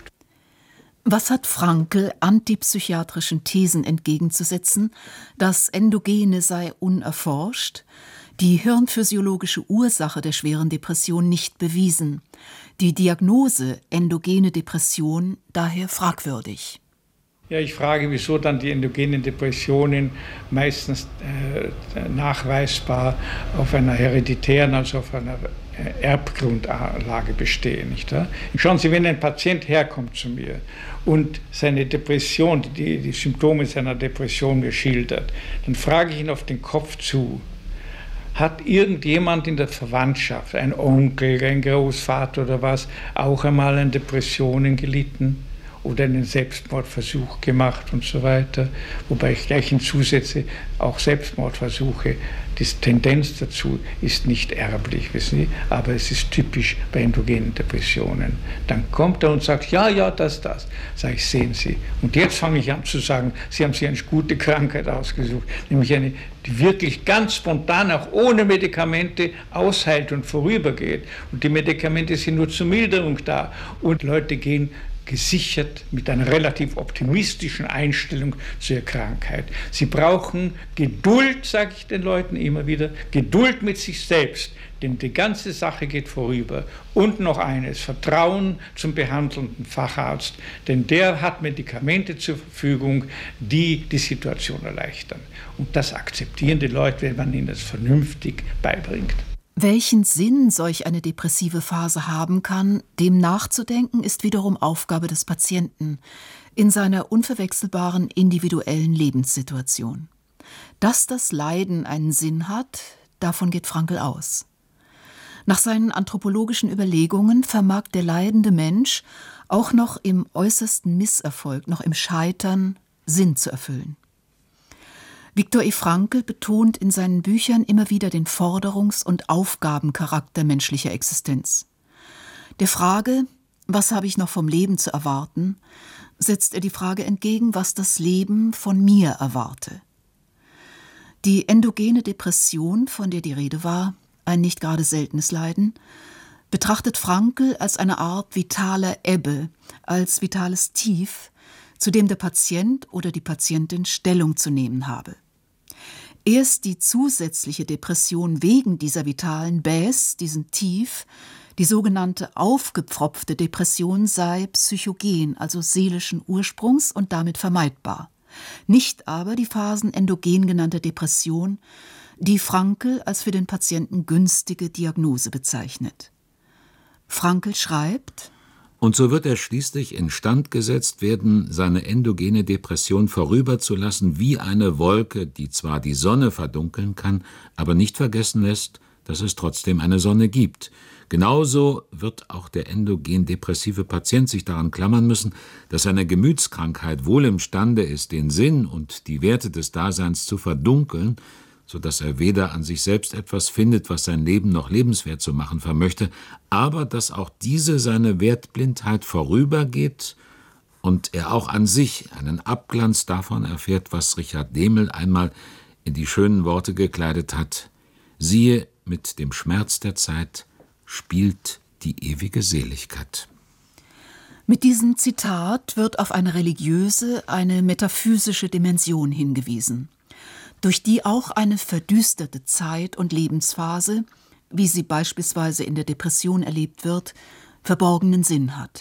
Was hat Frankl antipsychiatrischen Thesen entgegenzusetzen? Das Endogene sei unerforscht, die hirnphysiologische Ursache der schweren Depression nicht bewiesen, die Diagnose endogene Depression daher fragwürdig. Ja, ich frage, wieso dann die endogenen Depressionen meistens äh, nachweisbar auf einer hereditären, also auf einer Erbgrundlage bestehen. Nicht wahr? Schauen Sie, wenn ein Patient herkommt zu mir und seine Depression, die, die Symptome seiner Depression mir schildert, dann frage ich ihn auf den Kopf zu, hat irgendjemand in der Verwandtschaft, ein Onkel, ein Großvater oder was, auch einmal an Depressionen gelitten? oder einen Selbstmordversuch gemacht und so weiter. Wobei ich gleich hinzusetze, auch Selbstmordversuche, die Tendenz dazu ist nicht erblich, wissen Sie, aber es ist typisch bei endogenen Depressionen. Dann kommt er und sagt, ja, ja, das, das. Sag ich, sehen Sie. Und jetzt fange ich an zu sagen, Sie haben sich eine gute Krankheit ausgesucht, nämlich eine, die wirklich ganz spontan, auch ohne Medikamente, ausheilt und vorübergeht. Und die Medikamente sind nur zur Milderung da. Und Leute gehen gesichert mit einer relativ optimistischen Einstellung zur Krankheit. Sie brauchen Geduld, sage ich den Leuten immer wieder, Geduld mit sich selbst, denn die ganze Sache geht vorüber. Und noch eines, Vertrauen zum behandelnden Facharzt, denn der hat Medikamente zur Verfügung, die die Situation erleichtern. Und das akzeptieren die Leute, wenn man ihnen das vernünftig beibringt. Welchen Sinn solch eine depressive Phase haben kann, dem nachzudenken, ist wiederum Aufgabe des Patienten in seiner unverwechselbaren individuellen Lebenssituation. Dass das Leiden einen Sinn hat, davon geht Frankl aus. Nach seinen anthropologischen Überlegungen vermag der leidende Mensch auch noch im äußersten Misserfolg, noch im Scheitern, Sinn zu erfüllen. Viktor E. Frankl betont in seinen Büchern immer wieder den Forderungs- und Aufgabencharakter menschlicher Existenz. Der Frage, was habe ich noch vom Leben zu erwarten, setzt er die Frage entgegen, was das Leben von mir erwarte. Die endogene Depression, von der die Rede war, ein nicht gerade seltenes Leiden, betrachtet Frankl als eine Art vitaler Ebbe, als vitales Tief, zu dem der Patient oder die Patientin Stellung zu nehmen habe. Erst die zusätzliche Depression wegen dieser vitalen Baisse, diesem Tief, die sogenannte aufgepfropfte Depression sei psychogen, also seelischen Ursprungs und damit vermeidbar. Nicht aber die Phasen endogen genannter Depression, die Frankl als für den Patienten günstige Diagnose bezeichnet. Frankl schreibt: Und so wird er schließlich instand gesetzt werden, seine endogene Depression vorüberzulassen wie eine Wolke, die zwar die Sonne verdunkeln kann, aber nicht vergessen lässt, dass es trotzdem eine Sonne gibt. Genauso wird auch der endogen-depressive Patient sich daran klammern müssen, dass seine Gemütskrankheit wohl imstande ist, den Sinn und die Werte des Daseins zu verdunkeln, so dass er weder an sich selbst etwas findet, was sein Leben noch lebenswert zu machen vermöchte, aber dass auch diese seine Wertblindheit vorübergeht und er auch an sich einen Abglanz davon erfährt, was Richard Dehmel einmal in die schönen Worte gekleidet hat: Siehe, mit dem Schmerz der Zeit spielt die ewige Seligkeit. Mit diesem Zitat wird auf eine religiöse, eine metaphysische Dimension hingewiesen, durch die auch eine verdüsterte Zeit und Lebensphase, wie sie beispielsweise in der Depression erlebt wird, verborgenen Sinn hat.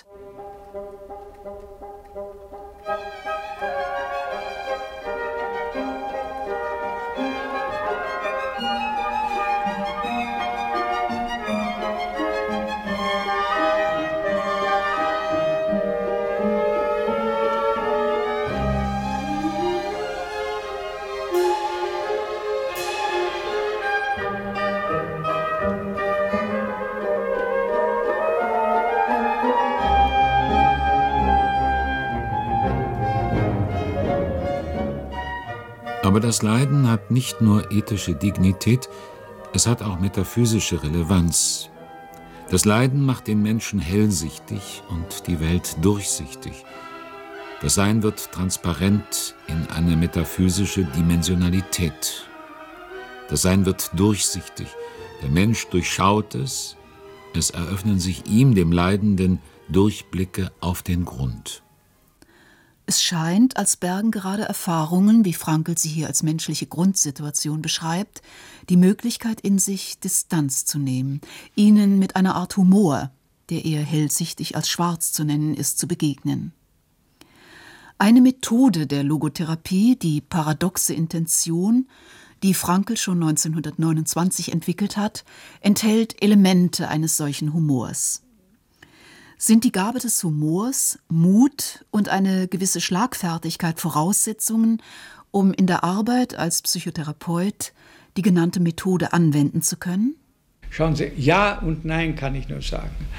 Aber das Leiden hat nicht nur ethische Dignität, es hat auch metaphysische Relevanz. Das Leiden macht den Menschen hellsichtig und die Welt durchsichtig. Das Sein wird transparent in eine metaphysische Dimensionalität. Das Sein wird durchsichtig, der Mensch durchschaut es, es eröffnen sich ihm, dem Leidenden, Durchblicke auf den Grund. Es scheint, als bergen gerade Erfahrungen, wie Frankl sie hier als menschliche Grundsituation beschreibt, die Möglichkeit in sich, Distanz zu nehmen, ihnen mit einer Art Humor, der eher hellsichtig als schwarz zu nennen ist, zu begegnen. Eine Methode der Logotherapie, die paradoxe Intention, die Frankl schon neunzehnhundertneunundzwanzig entwickelt hat, enthält Elemente eines solchen Humors. Sind die Gabe des Humors, Mut und eine gewisse Schlagfertigkeit Voraussetzungen, um in der Arbeit als Psychotherapeut die genannte Methode anwenden zu können? Schauen Sie, ja und nein kann ich nur sagen.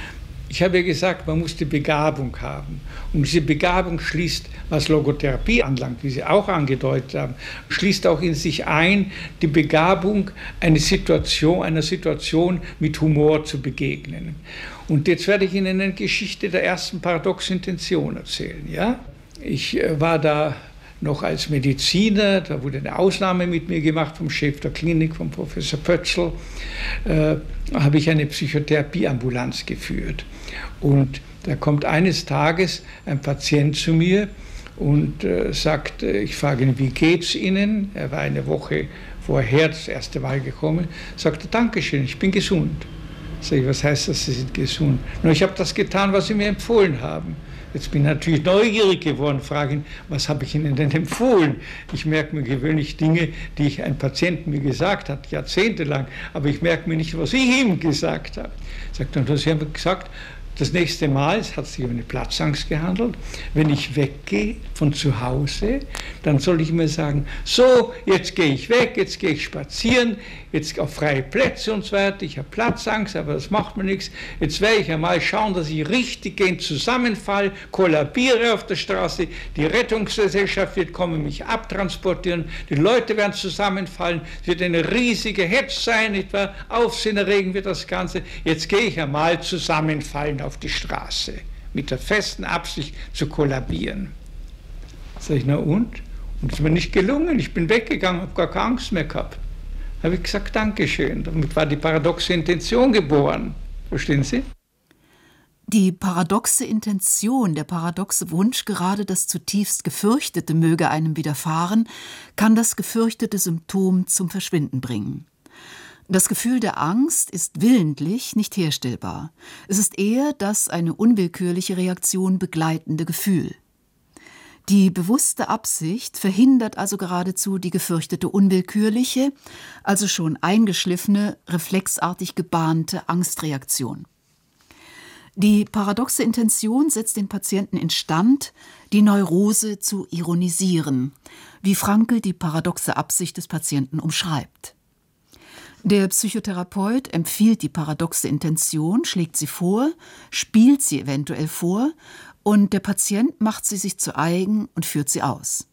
Ich habe ja gesagt, man muss die Begabung haben. Und diese Begabung schließt, was Logotherapie anlangt, wie Sie auch angedeutet haben, schließt auch in sich ein, die Begabung, eine Situation, einer Situation mit Humor zu begegnen. Und jetzt werde ich Ihnen eine Geschichte der ersten paradoxen Intention erzählen. Ja? Ich war da noch als Mediziner, da wurde eine Ausnahme mit mir gemacht vom Chef der Klinik, vom Professor Pötzl, äh, habe ich eine Psychotherapieambulanz geführt. Und da kommt eines Tages ein Patient zu mir und äh, sagt, äh, ich frage ihn, wie geht's Ihnen? Er war eine Woche vorher das erste Mal gekommen, sagte, Dankeschön, ich bin gesund. Sag ich, was heißt das, Sie sind gesund? Nur ich habe das getan, was Sie mir empfohlen haben. Jetzt bin ich natürlich neugierig geworden, frage ihn, was habe ich Ihnen denn empfohlen? Ich merke mir gewöhnlich Dinge, die ich ein Patient mir gesagt hat, jahrzehntelang, aber ich merke mir nicht, was ich ihm gesagt habe. Sagt dann, Sie haben gesagt, das nächste Mal, es hat sich um eine Platzangst gehandelt, wenn ich weggehe von zu Hause, dann soll ich mir sagen, so, jetzt gehe ich weg, jetzt gehe ich spazieren, jetzt auf freie Plätze und so weiter, ich habe Platzangst, aber das macht mir nichts. Jetzt werde ich einmal schauen, dass ich richtig gehend zusammenfalle, kollabiere auf der Straße, die Rettungsgesellschaft wird kommen, mich abtransportieren, die Leute werden zusammenfallen, es wird eine riesige Hetz sein, etwa Aufsehen erregen wird das Ganze. Jetzt gehe ich einmal zusammenfallen auf die Straße, mit der festen Absicht zu kollabieren. Sag ich, na und? Und es ist mir nicht gelungen, ich bin weggegangen, habe gar keine Angst mehr gehabt. Habe ich gesagt, Dankeschön. Damit war die paradoxe Intention geboren. Verstehen Sie? Die paradoxe Intention, der paradoxe Wunsch, gerade das zutiefst Gefürchtete möge einem widerfahren, kann das gefürchtete Symptom zum Verschwinden bringen. Das Gefühl der Angst ist willentlich nicht herstellbar. Es ist eher das eine unwillkürliche Reaktion begleitende Gefühl. Die bewusste Absicht verhindert also geradezu die gefürchtete unwillkürliche, also schon eingeschliffene, reflexartig gebahnte Angstreaktion. Die paradoxe Intention setzt den Patienten instand, die Neurose zu ironisieren, wie Frankl die paradoxe Absicht des Patienten umschreibt. Der Psychotherapeut empfiehlt die paradoxe Intention, schlägt sie vor, spielt sie eventuell vor und der Patient macht sie sich zu eigen und führt sie aus.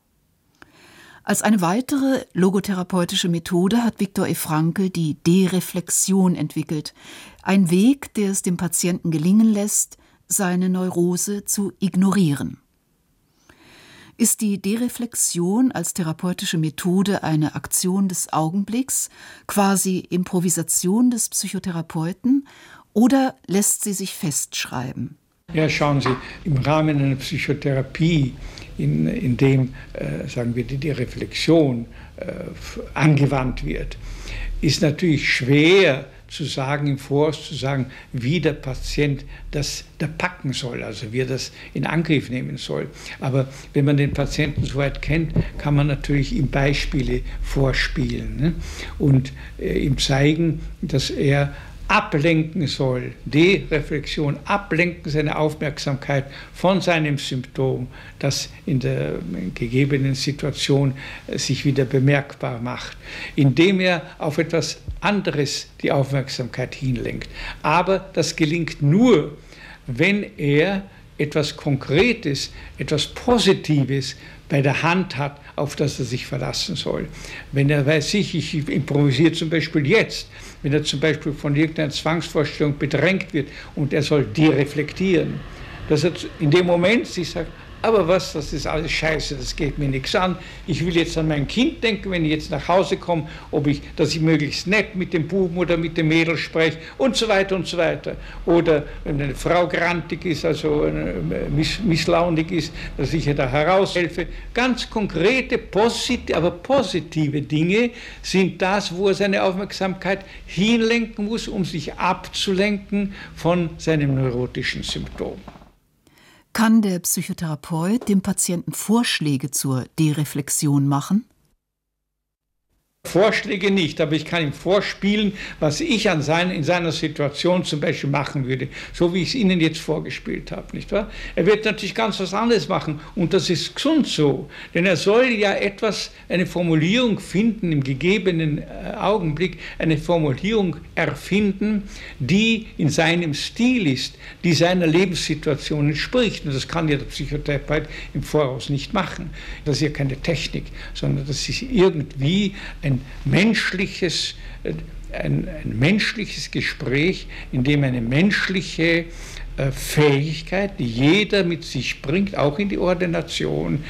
Als eine weitere logotherapeutische Methode hat Viktor E. Frankl die Dereflexion entwickelt, ein Weg, der es dem Patienten gelingen lässt, seine Neurose zu ignorieren. Ist die Dereflexion als therapeutische Methode eine Aktion des Augenblicks, quasi Improvisation des Psychotherapeuten, oder lässt sie sich festschreiben? Ja, schauen Sie, im Rahmen einer Psychotherapie, in, in dem, äh, sagen wir, die, die Reflexion äh, angewandt wird, ist natürlich schwer zu sagen, im Voraus zu sagen, wie der Patient das da packen soll, also wie er das in Angriff nehmen soll. Aber wenn man den Patienten soweit kennt, kann man natürlich ihm Beispiele vorspielen, ne? Und äh, ihm zeigen, dass er ablenken soll, die Reflexion, ablenken seine Aufmerksamkeit von seinem Symptom, das in der gegebenen Situation sich wieder bemerkbar macht, indem er auf etwas anderes die Aufmerksamkeit hinlenkt. Aber das gelingt nur, wenn er etwas Konkretes, etwas Positives bei der Hand hat, auf das er sich verlassen soll. Wenn er weiß, ich, ich improvisiere zum Beispiel jetzt, wenn er zum Beispiel von irgendeiner Zwangsvorstellung bedrängt wird und er soll dereflektieren, dass er in dem Moment sich sagt, aber was, das ist alles scheiße, das geht mir nichts an. Ich will jetzt an mein Kind denken, wenn ich jetzt nach Hause komme, ob ich, dass ich möglichst nett mit dem Buben oder mit dem Mädel spreche und so weiter und so weiter. Oder wenn eine Frau grantig ist, also miss, misslaunig ist, dass ich ihr da heraushelfe. Ganz konkrete, positive, aber positive Dinge sind das, wo er seine Aufmerksamkeit hinlenken muss, um sich abzulenken von seinem neurotischen Symptom. Kann der Psychotherapeut dem Patienten Vorschläge zur Dereflexion machen? Vorschläge nicht, aber ich kann ihm vorspielen, was ich an sein, in seiner Situation zum Beispiel machen würde, so wie ich es Ihnen jetzt vorgespielt habe, nicht wahr? Er wird natürlich ganz was anderes machen und das ist gesund so, denn er soll ja etwas, eine Formulierung finden im gegebenen äh, Augenblick, eine Formulierung erfinden, die in seinem Stil ist, die seiner Lebenssituation entspricht und das kann ja der Psychotherapeut im Voraus nicht machen. Das ist ja keine Technik, sondern das ist irgendwie ein Ein menschliches, ein, ein menschliches Gespräch, in dem eine menschliche äh, Fähigkeit, die jeder mit sich bringt, auch in die Ordination,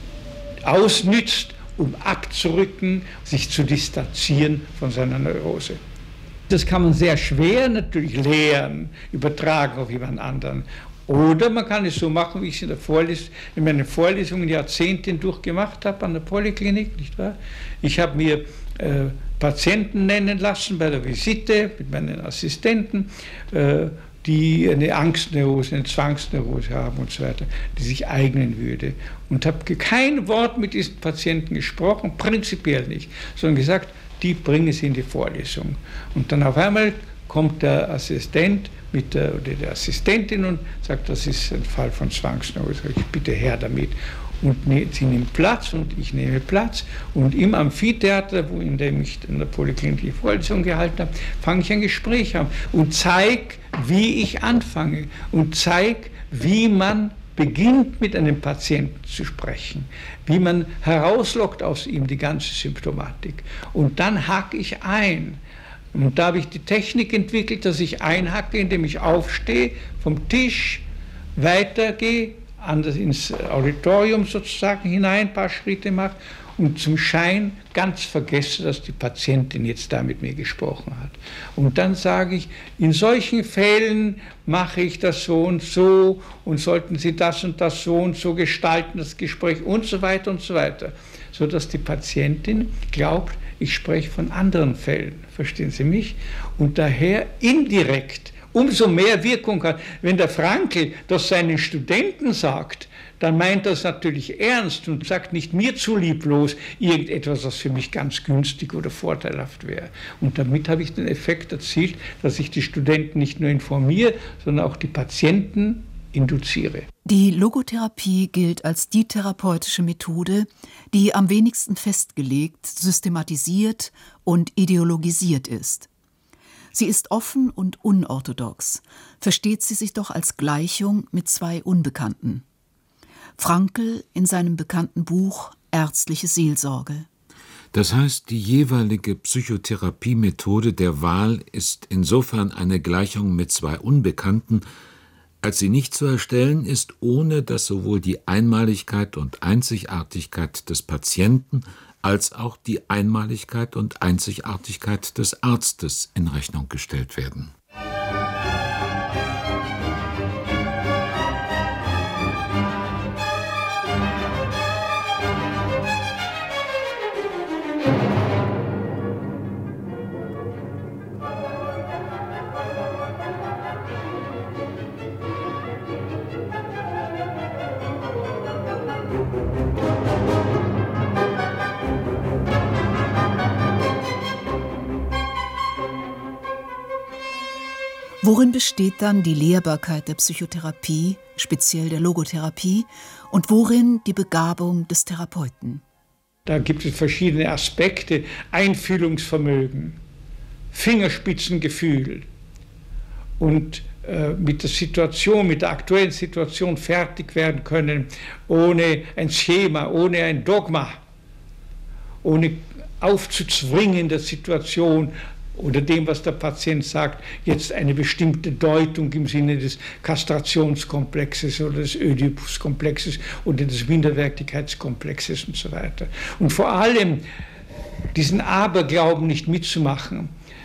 ausnützt, um abzurücken, sich zu distanzieren von seiner Neurose. Das kann man sehr schwer natürlich lehren, übertragen auf jemand anderen. Oder man kann es so machen, wie ich es in, der Vorles- in meinen Vorlesungen Jahrzehnte hindurch gemacht habe an der Poliklinik, nicht wahr? Ich habe mir äh, Patienten nennen lassen bei der Visite mit meinen Assistenten, äh, die eine Angstneurose, eine Zwangsneurose haben und so weiter, die sich eignen würde. Und habe kein Wort mit diesen Patienten gesprochen, prinzipiell nicht, sondern gesagt, die bringen sie in die Vorlesung. Und dann auf einmal kommt der Assistent mit der, oder der Assistentin und sagt, das ist ein Fall von Zwangsneurose, ich bitte her damit. Und ne, sie nimmt Platz und ich nehme Platz. Und im Amphitheater, wo in dem ich in der Poliklinik die Vorlesung gehalten habe, fange ich ein Gespräch an und zeige, wie ich anfange und zeige, wie man beginnt, mit einem Patienten zu sprechen, wie man herauslockt aus ihm die ganze Symptomatik. Und dann hake ich ein. Und da habe ich die Technik entwickelt, dass ich einhacke, indem ich aufstehe, vom Tisch weitergehe, anders ins Auditorium sozusagen hinein, ein paar Schritte mache und zum Schein ganz vergesse, dass die Patientin jetzt da mit mir gesprochen hat. Und dann sage ich, in solchen Fällen mache ich das so und so und sollten Sie das und das so und so gestalten, das Gespräch und so weiter und so weiter, sodass die Patientin glaubt, ich spreche von anderen Fällen, verstehen Sie mich? Und daher indirekt umso mehr Wirkung hat. Wenn der Frankl das seinen Studenten sagt, dann meint er es natürlich ernst und sagt nicht mir zu lieblos irgendetwas, was für mich ganz günstig oder vorteilhaft wäre. Und damit habe ich den Effekt erzielt, dass ich die Studenten nicht nur informiere, sondern auch die Patienten induziere. Die Logotherapie gilt als die therapeutische Methode, die am wenigsten festgelegt, systematisiert und ideologisiert ist. Sie ist offen und unorthodox, versteht sie sich doch als Gleichung mit zwei Unbekannten. Frankl in seinem bekannten Buch Ärztliche Seelsorge. Das heißt, die jeweilige Psychotherapiemethode der Wahl ist insofern eine Gleichung mit zwei Unbekannten, als sie nicht zu erstellen ist, ohne dass sowohl die Einmaligkeit und Einzigartigkeit des Patienten als auch die Einmaligkeit und Einzigartigkeit des Arztes in Rechnung gestellt werden. Worin besteht dann die Lehrbarkeit der Psychotherapie, speziell der Logotherapie, und worin die Begabung des Therapeuten? Da gibt es verschiedene Aspekte: Einfühlungsvermögen, Fingerspitzengefühl und äh, mit der Situation, mit der aktuellen Situation fertig werden können, ohne ein Schema, ohne ein Dogma, ohne aufzuzwingen der Situation oder dem, was der Patient sagt, jetzt eine bestimmte Deutung im Sinne des Kastrationskomplexes oder des Ödipuskomplexes oder des Minderwertigkeitskomplexes und so weiter. Und vor allem diesen Aberglauben nicht mitzumachen,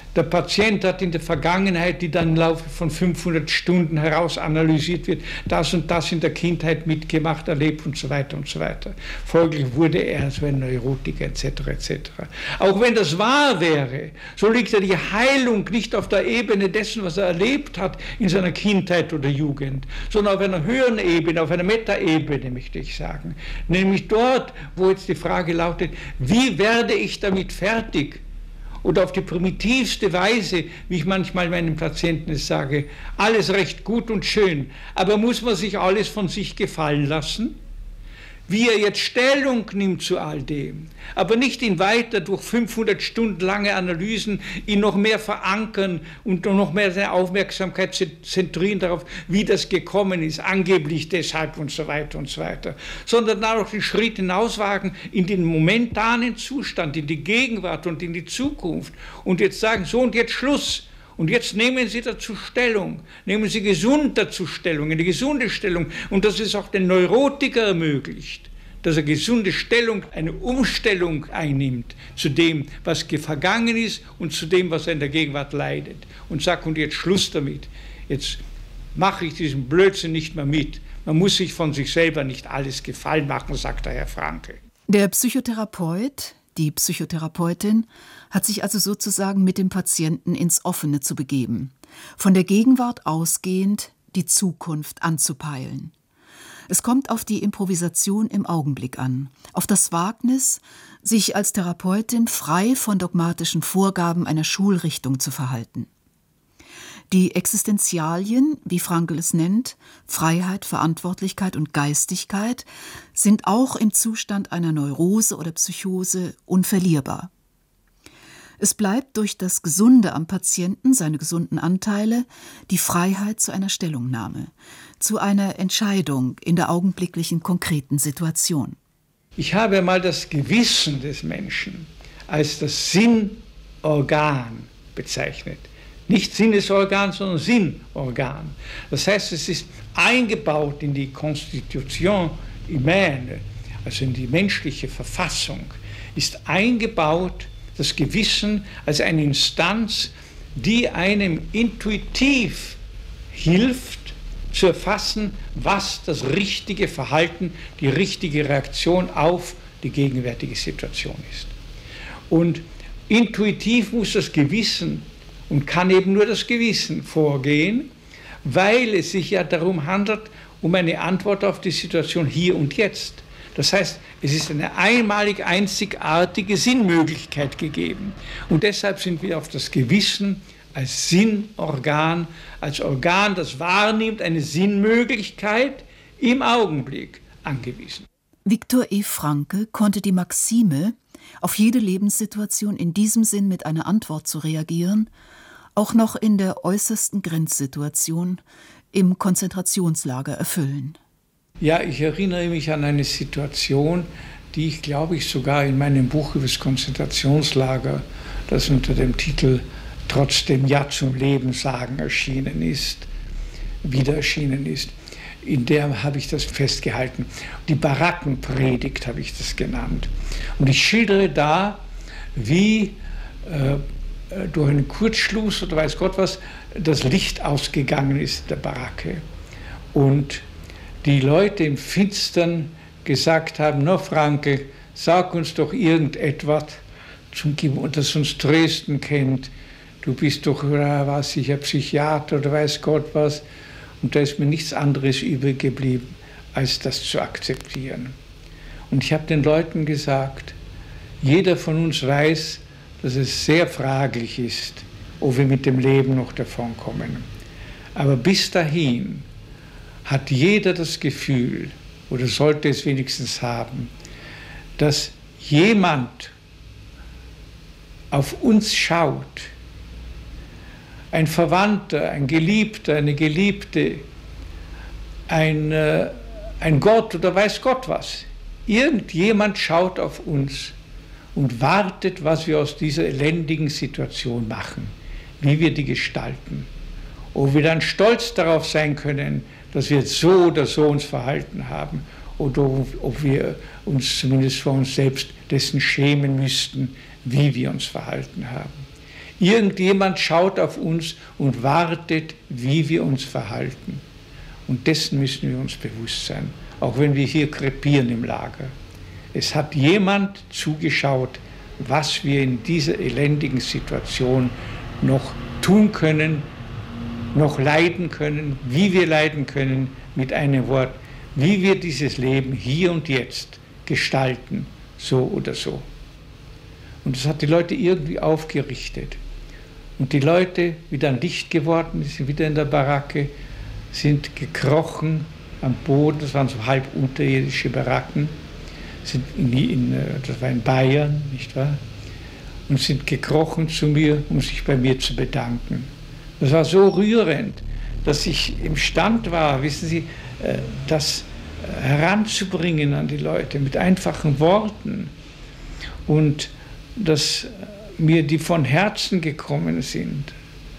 Der Patient hat in der Vergangenheit, die dann im Laufe von fünfhundert Stunden heraus analysiert wird, das und das in der Kindheit mitgemacht, erlebt und so weiter und so weiter. Folglich wurde er so ein Neurotiker et cetera et cetera. Auch wenn das wahr wäre, so liegt ja die Heilung nicht auf der Ebene dessen, was er erlebt hat in seiner Kindheit oder Jugend, sondern auf einer höheren Ebene, auf einer Metaebene, möchte ich sagen. Nämlich dort, wo jetzt die Frage lautet, wie werde ich damit fertig? Oder auf die primitivste Weise, wie ich manchmal meinen Patienten es sage, alles recht gut und schön, aber muss man sich alles von sich gefallen lassen? Wie er jetzt Stellung nimmt zu all dem, aber nicht ihn weiter durch fünfhundert Stunden lange Analysen, ihn noch mehr verankern und noch mehr seine Aufmerksamkeit zentrieren darauf, wie das gekommen ist, angeblich deshalb und so weiter und so weiter, sondern dann auch den Schritt hinauswagen in den momentanen Zustand, in die Gegenwart und in die Zukunft und jetzt sagen, so und jetzt Schluss. Und jetzt nehmen Sie dazu Stellung, nehmen Sie gesund dazu Stellung, eine gesunde Stellung. Und das ist auch den Neurotiker ermöglicht, dass er gesunde Stellung, eine Umstellung einnimmt zu dem, was vergangen ist und zu dem, was er in der Gegenwart leidet. Und sagt, und jetzt Schluss damit, jetzt mache ich diesen Blödsinn nicht mehr mit. Man muss sich von sich selber nicht alles gefallen machen, sagt der Herr Frankl. Der Psychotherapeut, die Psychotherapeutin, hat sich also sozusagen mit dem Patienten ins Offene zu begeben, von der Gegenwart ausgehend die Zukunft anzupeilen. Es kommt auf die Improvisation im Augenblick an, auf das Wagnis, sich als Therapeutin frei von dogmatischen Vorgaben einer Schulrichtung zu verhalten. Die Existenzialien, wie Frankl es nennt, Freiheit, Verantwortlichkeit und Geistigkeit, sind auch im Zustand einer Neurose oder Psychose unverlierbar. Es bleibt durch das Gesunde am Patienten, seine gesunden Anteile, die Freiheit zu einer Stellungnahme, zu einer Entscheidung in der augenblicklichen konkreten Situation. Ich habe mal das Gewissen des Menschen als das Sinnorgan bezeichnet. Nicht Sinnesorgan, sondern Sinnorgan. Das heißt, es ist eingebaut in die Constitution humaine, also in die menschliche Verfassung, ist eingebaut das Gewissen als eine Instanz, die einem intuitiv hilft, zu erfassen, was das richtige Verhalten, die richtige Reaktion auf die gegenwärtige Situation ist. Und intuitiv muss das Gewissen und kann eben nur das Gewissen vorgehen, weil es sich ja darum handelt, um eine Antwort auf die Situation hier und jetzt. Das heißt, es ist eine einmalig einzigartige Sinnmöglichkeit gegeben. Und deshalb sind wir auf das Gewissen als Sinnorgan, als Organ, das wahrnimmt, eine Sinnmöglichkeit im Augenblick angewiesen. Viktor E. Frankl konnte die Maxime, auf jede Lebenssituation in diesem Sinn mit einer Antwort zu reagieren, auch noch in der äußersten Grenzsituation im Konzentrationslager erfüllen. Ja, ich erinnere mich an eine Situation, die ich, glaube ich, sogar in meinem Buch über das Konzentrationslager, das unter dem Titel Trotzdem Ja zum Leben sagen erschienen ist, wieder erschienen ist. In der habe ich das festgehalten. Die Barackenpredigt habe ich das genannt. Und ich schildere da, wie äh, durch einen Kurzschluss oder weiß Gott was, das Licht ausgegangen ist der Baracke. Und die Leute im Finstern gesagt haben, no Frankl, sag uns doch irgendetwas, zum, das uns trösten kennt. Du bist doch, was ich, ein Psychiater oder weiß Gott was. Und da ist mir nichts anderes übrig geblieben, als das zu akzeptieren. Und ich habe den Leuten gesagt, jeder von uns weiß, dass es sehr fraglich ist, ob wir mit dem Leben noch davonkommen. Aber bis dahin hat jeder das Gefühl, oder sollte es wenigstens haben, dass jemand auf uns schaut, ein Verwandter, ein Geliebter, eine Geliebte, ein, äh, ein Gott oder weiß Gott was. Irgendjemand schaut auf uns und wartet, was wir aus dieser elendigen Situation machen, wie wir die gestalten. Ob wir dann stolz darauf sein können, dass wir jetzt so oder so uns verhalten haben, oder ob wir uns zumindest vor uns selbst dessen schämen müssten, wie wir uns verhalten haben. Irgendjemand schaut auf uns und wartet, wie wir uns verhalten. Und dessen müssen wir uns bewusst sein, auch wenn wir hier krepieren im Lager. Es hat jemand zugeschaut, was wir in dieser elendigen Situation noch tun können, noch leiden können, wie wir leiden können, mit einem Wort, wie wir dieses Leben hier und jetzt gestalten, so oder so. Und das hat die Leute irgendwie aufgerichtet. Und die Leute, wie dann Licht geworden ist, wieder in der Baracke, sind gekrochen am Boden, das waren so halb unterirdische Baracken, sind in, in, das war in Bayern, nicht wahr? Und sind gekrochen zu mir, um sich bei mir zu bedanken. Das war so rührend, dass ich imstand war, wissen Sie, das heranzubringen an die Leute mit einfachen Worten und dass mir die von Herzen gekommen sind.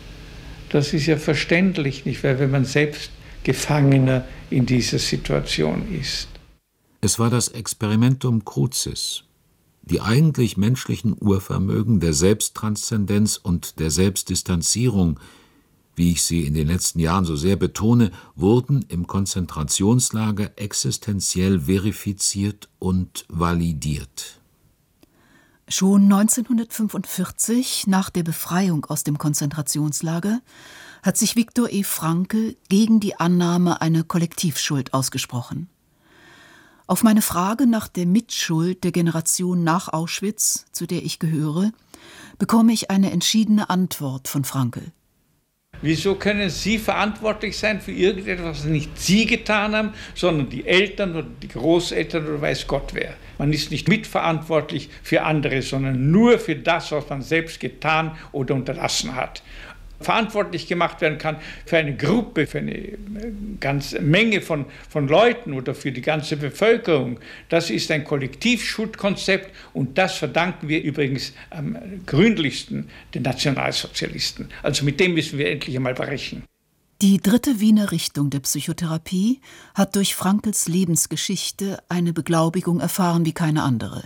Das ist ja verständlich nicht, weil wenn man selbst Gefangener in dieser Situation ist. Es war das Experimentum Crucis. Die eigentlich menschlichen Urvermögen der Selbsttranszendenz und der Selbstdistanzierung, wie ich sie in den letzten Jahren so sehr betone, wurden im Konzentrationslager existenziell verifiziert und validiert. Schon neunzehnhundertfünfundvierzig, nach der Befreiung aus dem Konzentrationslager, hat sich Viktor E. Frankl gegen die Annahme einer Kollektivschuld ausgesprochen. Auf meine Frage nach der Mitschuld der Generation nach Auschwitz, zu der ich gehöre, bekomme ich eine entschiedene Antwort von Frankl. Wieso können Sie verantwortlich sein für irgendetwas, was nicht Sie getan haben, sondern die Eltern oder die Großeltern oder weiß Gott wer? Man ist nicht mitverantwortlich für andere, sondern nur für das, was man selbst getan oder unterlassen hat. Verantwortlich gemacht werden kann für eine Gruppe, für eine ganze Menge von, von Leuten oder für die ganze Bevölkerung. Das ist ein Kollektivschuldkonzept und das verdanken wir übrigens am gründlichsten den Nationalsozialisten. Also mit dem müssen wir endlich einmal brechen. Die dritte Wiener Richtung der Psychotherapie hat durch Frankls Lebensgeschichte eine Beglaubigung erfahren wie keine andere.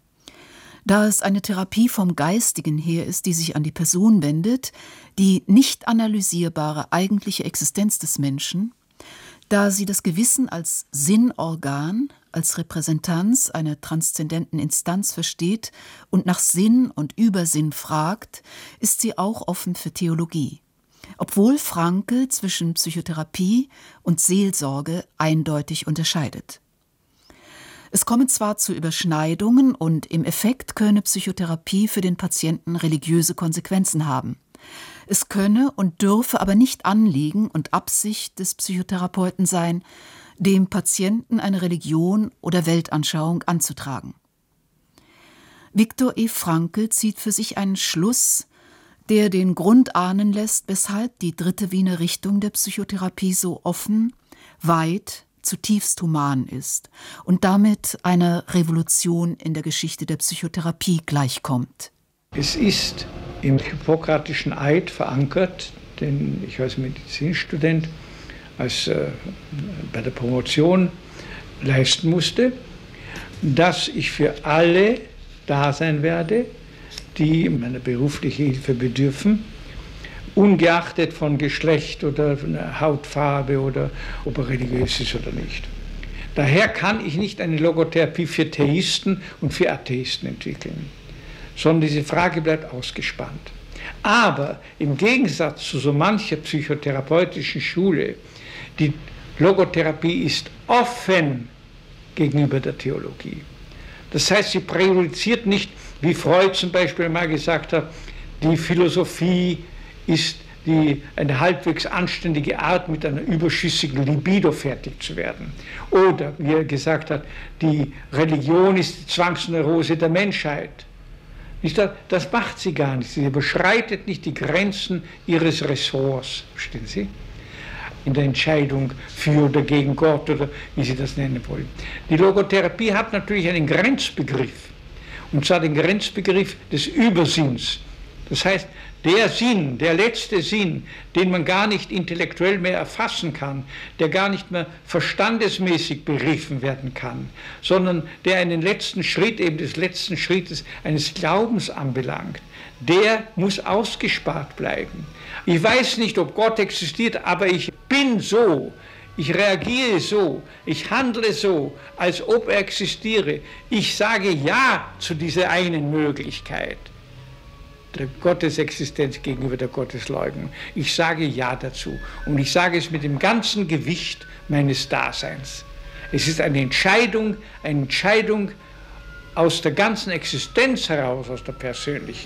Da es eine Therapie vom Geistigen her ist, die sich an die Person wendet, die nicht analysierbare eigentliche Existenz des Menschen, da sie das Gewissen als Sinnorgan, als Repräsentanz einer transzendenten Instanz versteht und nach Sinn und Übersinn fragt, ist sie auch offen für Theologie. Obwohl Frankl zwischen Psychotherapie und Seelsorge eindeutig unterscheidet. Es komme zwar zu Überschneidungen und im Effekt könne Psychotherapie für den Patienten religiöse Konsequenzen haben. Es könne und dürfe aber nicht Anliegen und Absicht des Psychotherapeuten sein, dem Patienten eine Religion oder Weltanschauung anzutragen. Viktor E. Frankl zieht für sich einen Schluss, der den Grund ahnen lässt, weshalb die dritte Wiener Richtung der Psychotherapie so offen, weit, zutiefst human ist und damit einer Revolution in der Geschichte der Psychotherapie gleichkommt. Es ist im Hippokratischen Eid verankert, den ich als Medizinstudent als, äh, bei der Promotion leisten musste, dass ich für alle da sein werde, die meiner beruflichen Hilfe bedürfen, ungeachtet von Geschlecht oder von Hautfarbe oder ob er religiös ist oder nicht. Daher kann ich nicht eine Logotherapie für Theisten und für Atheisten entwickeln, sondern diese Frage bleibt ausgespannt. Aber im Gegensatz zu so mancher psychotherapeutischen Schule, die Logotherapie ist offen gegenüber der Theologie. Das heißt, sie präjudiziert nicht, wie Freud zum Beispiel mal gesagt hat, die Philosophie ist die, eine halbwegs anständige Art, mit einer überschüssigen Libido fertig zu werden. Oder, wie er gesagt hat, die Religion ist die Zwangsneurose der Menschheit. Das macht sie gar nicht. Sie überschreitet nicht die Grenzen ihres Ressorts, verstehen Sie? In der Entscheidung für oder gegen Gott oder wie Sie das nennen wollen. Die Logotherapie hat natürlich einen Grenzbegriff. Und zwar den Grenzbegriff des Übersinns. Das heißt, der Sinn, der letzte Sinn, den man gar nicht intellektuell mehr erfassen kann, der gar nicht mehr verstandesmäßig begriffen werden kann, sondern der einen letzten Schritt, eben des letzten Schrittes eines Glaubens anbelangt, der muss ausgespart bleiben. Ich weiß nicht, ob Gott existiert, aber ich bin so, ich reagiere so, ich handle so, als ob er existiere. Ich sage Ja zu dieser einen Möglichkeit der Gottesexistenz gegenüber der Gottesleugnung. Ich sage Ja dazu und ich sage es mit dem ganzen Gewicht meines Daseins. Es ist eine Entscheidung, eine Entscheidung aus der ganzen Existenz heraus, aus der persönlichen.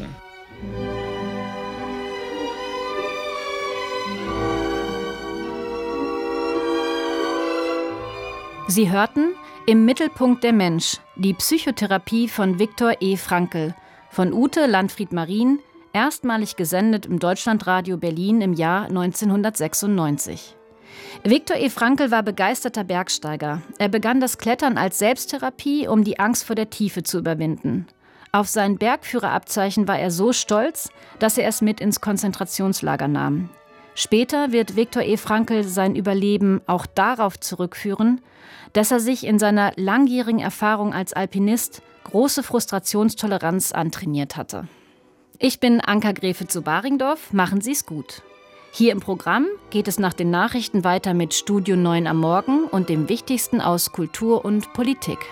Sie hörten Im Mittelpunkt der Mensch, die Psychotherapie von Viktor E. Frankl, von Ute Landfried-Marien, erstmalig gesendet im Deutschlandradio Berlin im Jahr neunzehnhundertsechsundneunzig. Viktor E. Frankl war begeisterter Bergsteiger. Er begann das Klettern als Selbsttherapie, um die Angst vor der Tiefe zu überwinden. Auf sein Bergführerabzeichen war er so stolz, dass er es mit ins Konzentrationslager nahm. Später wird Viktor E. Frankl sein Überleben auch darauf zurückführen, dass er sich in seiner langjährigen Erfahrung als Alpinist große Frustrationstoleranz antrainiert hatte. Ich bin Anka Gräfe zu Baringdorf. Machen Sie's gut. Hier im Programm geht es nach den Nachrichten weiter mit Studio neun am Morgen und dem Wichtigsten aus Kultur und Politik.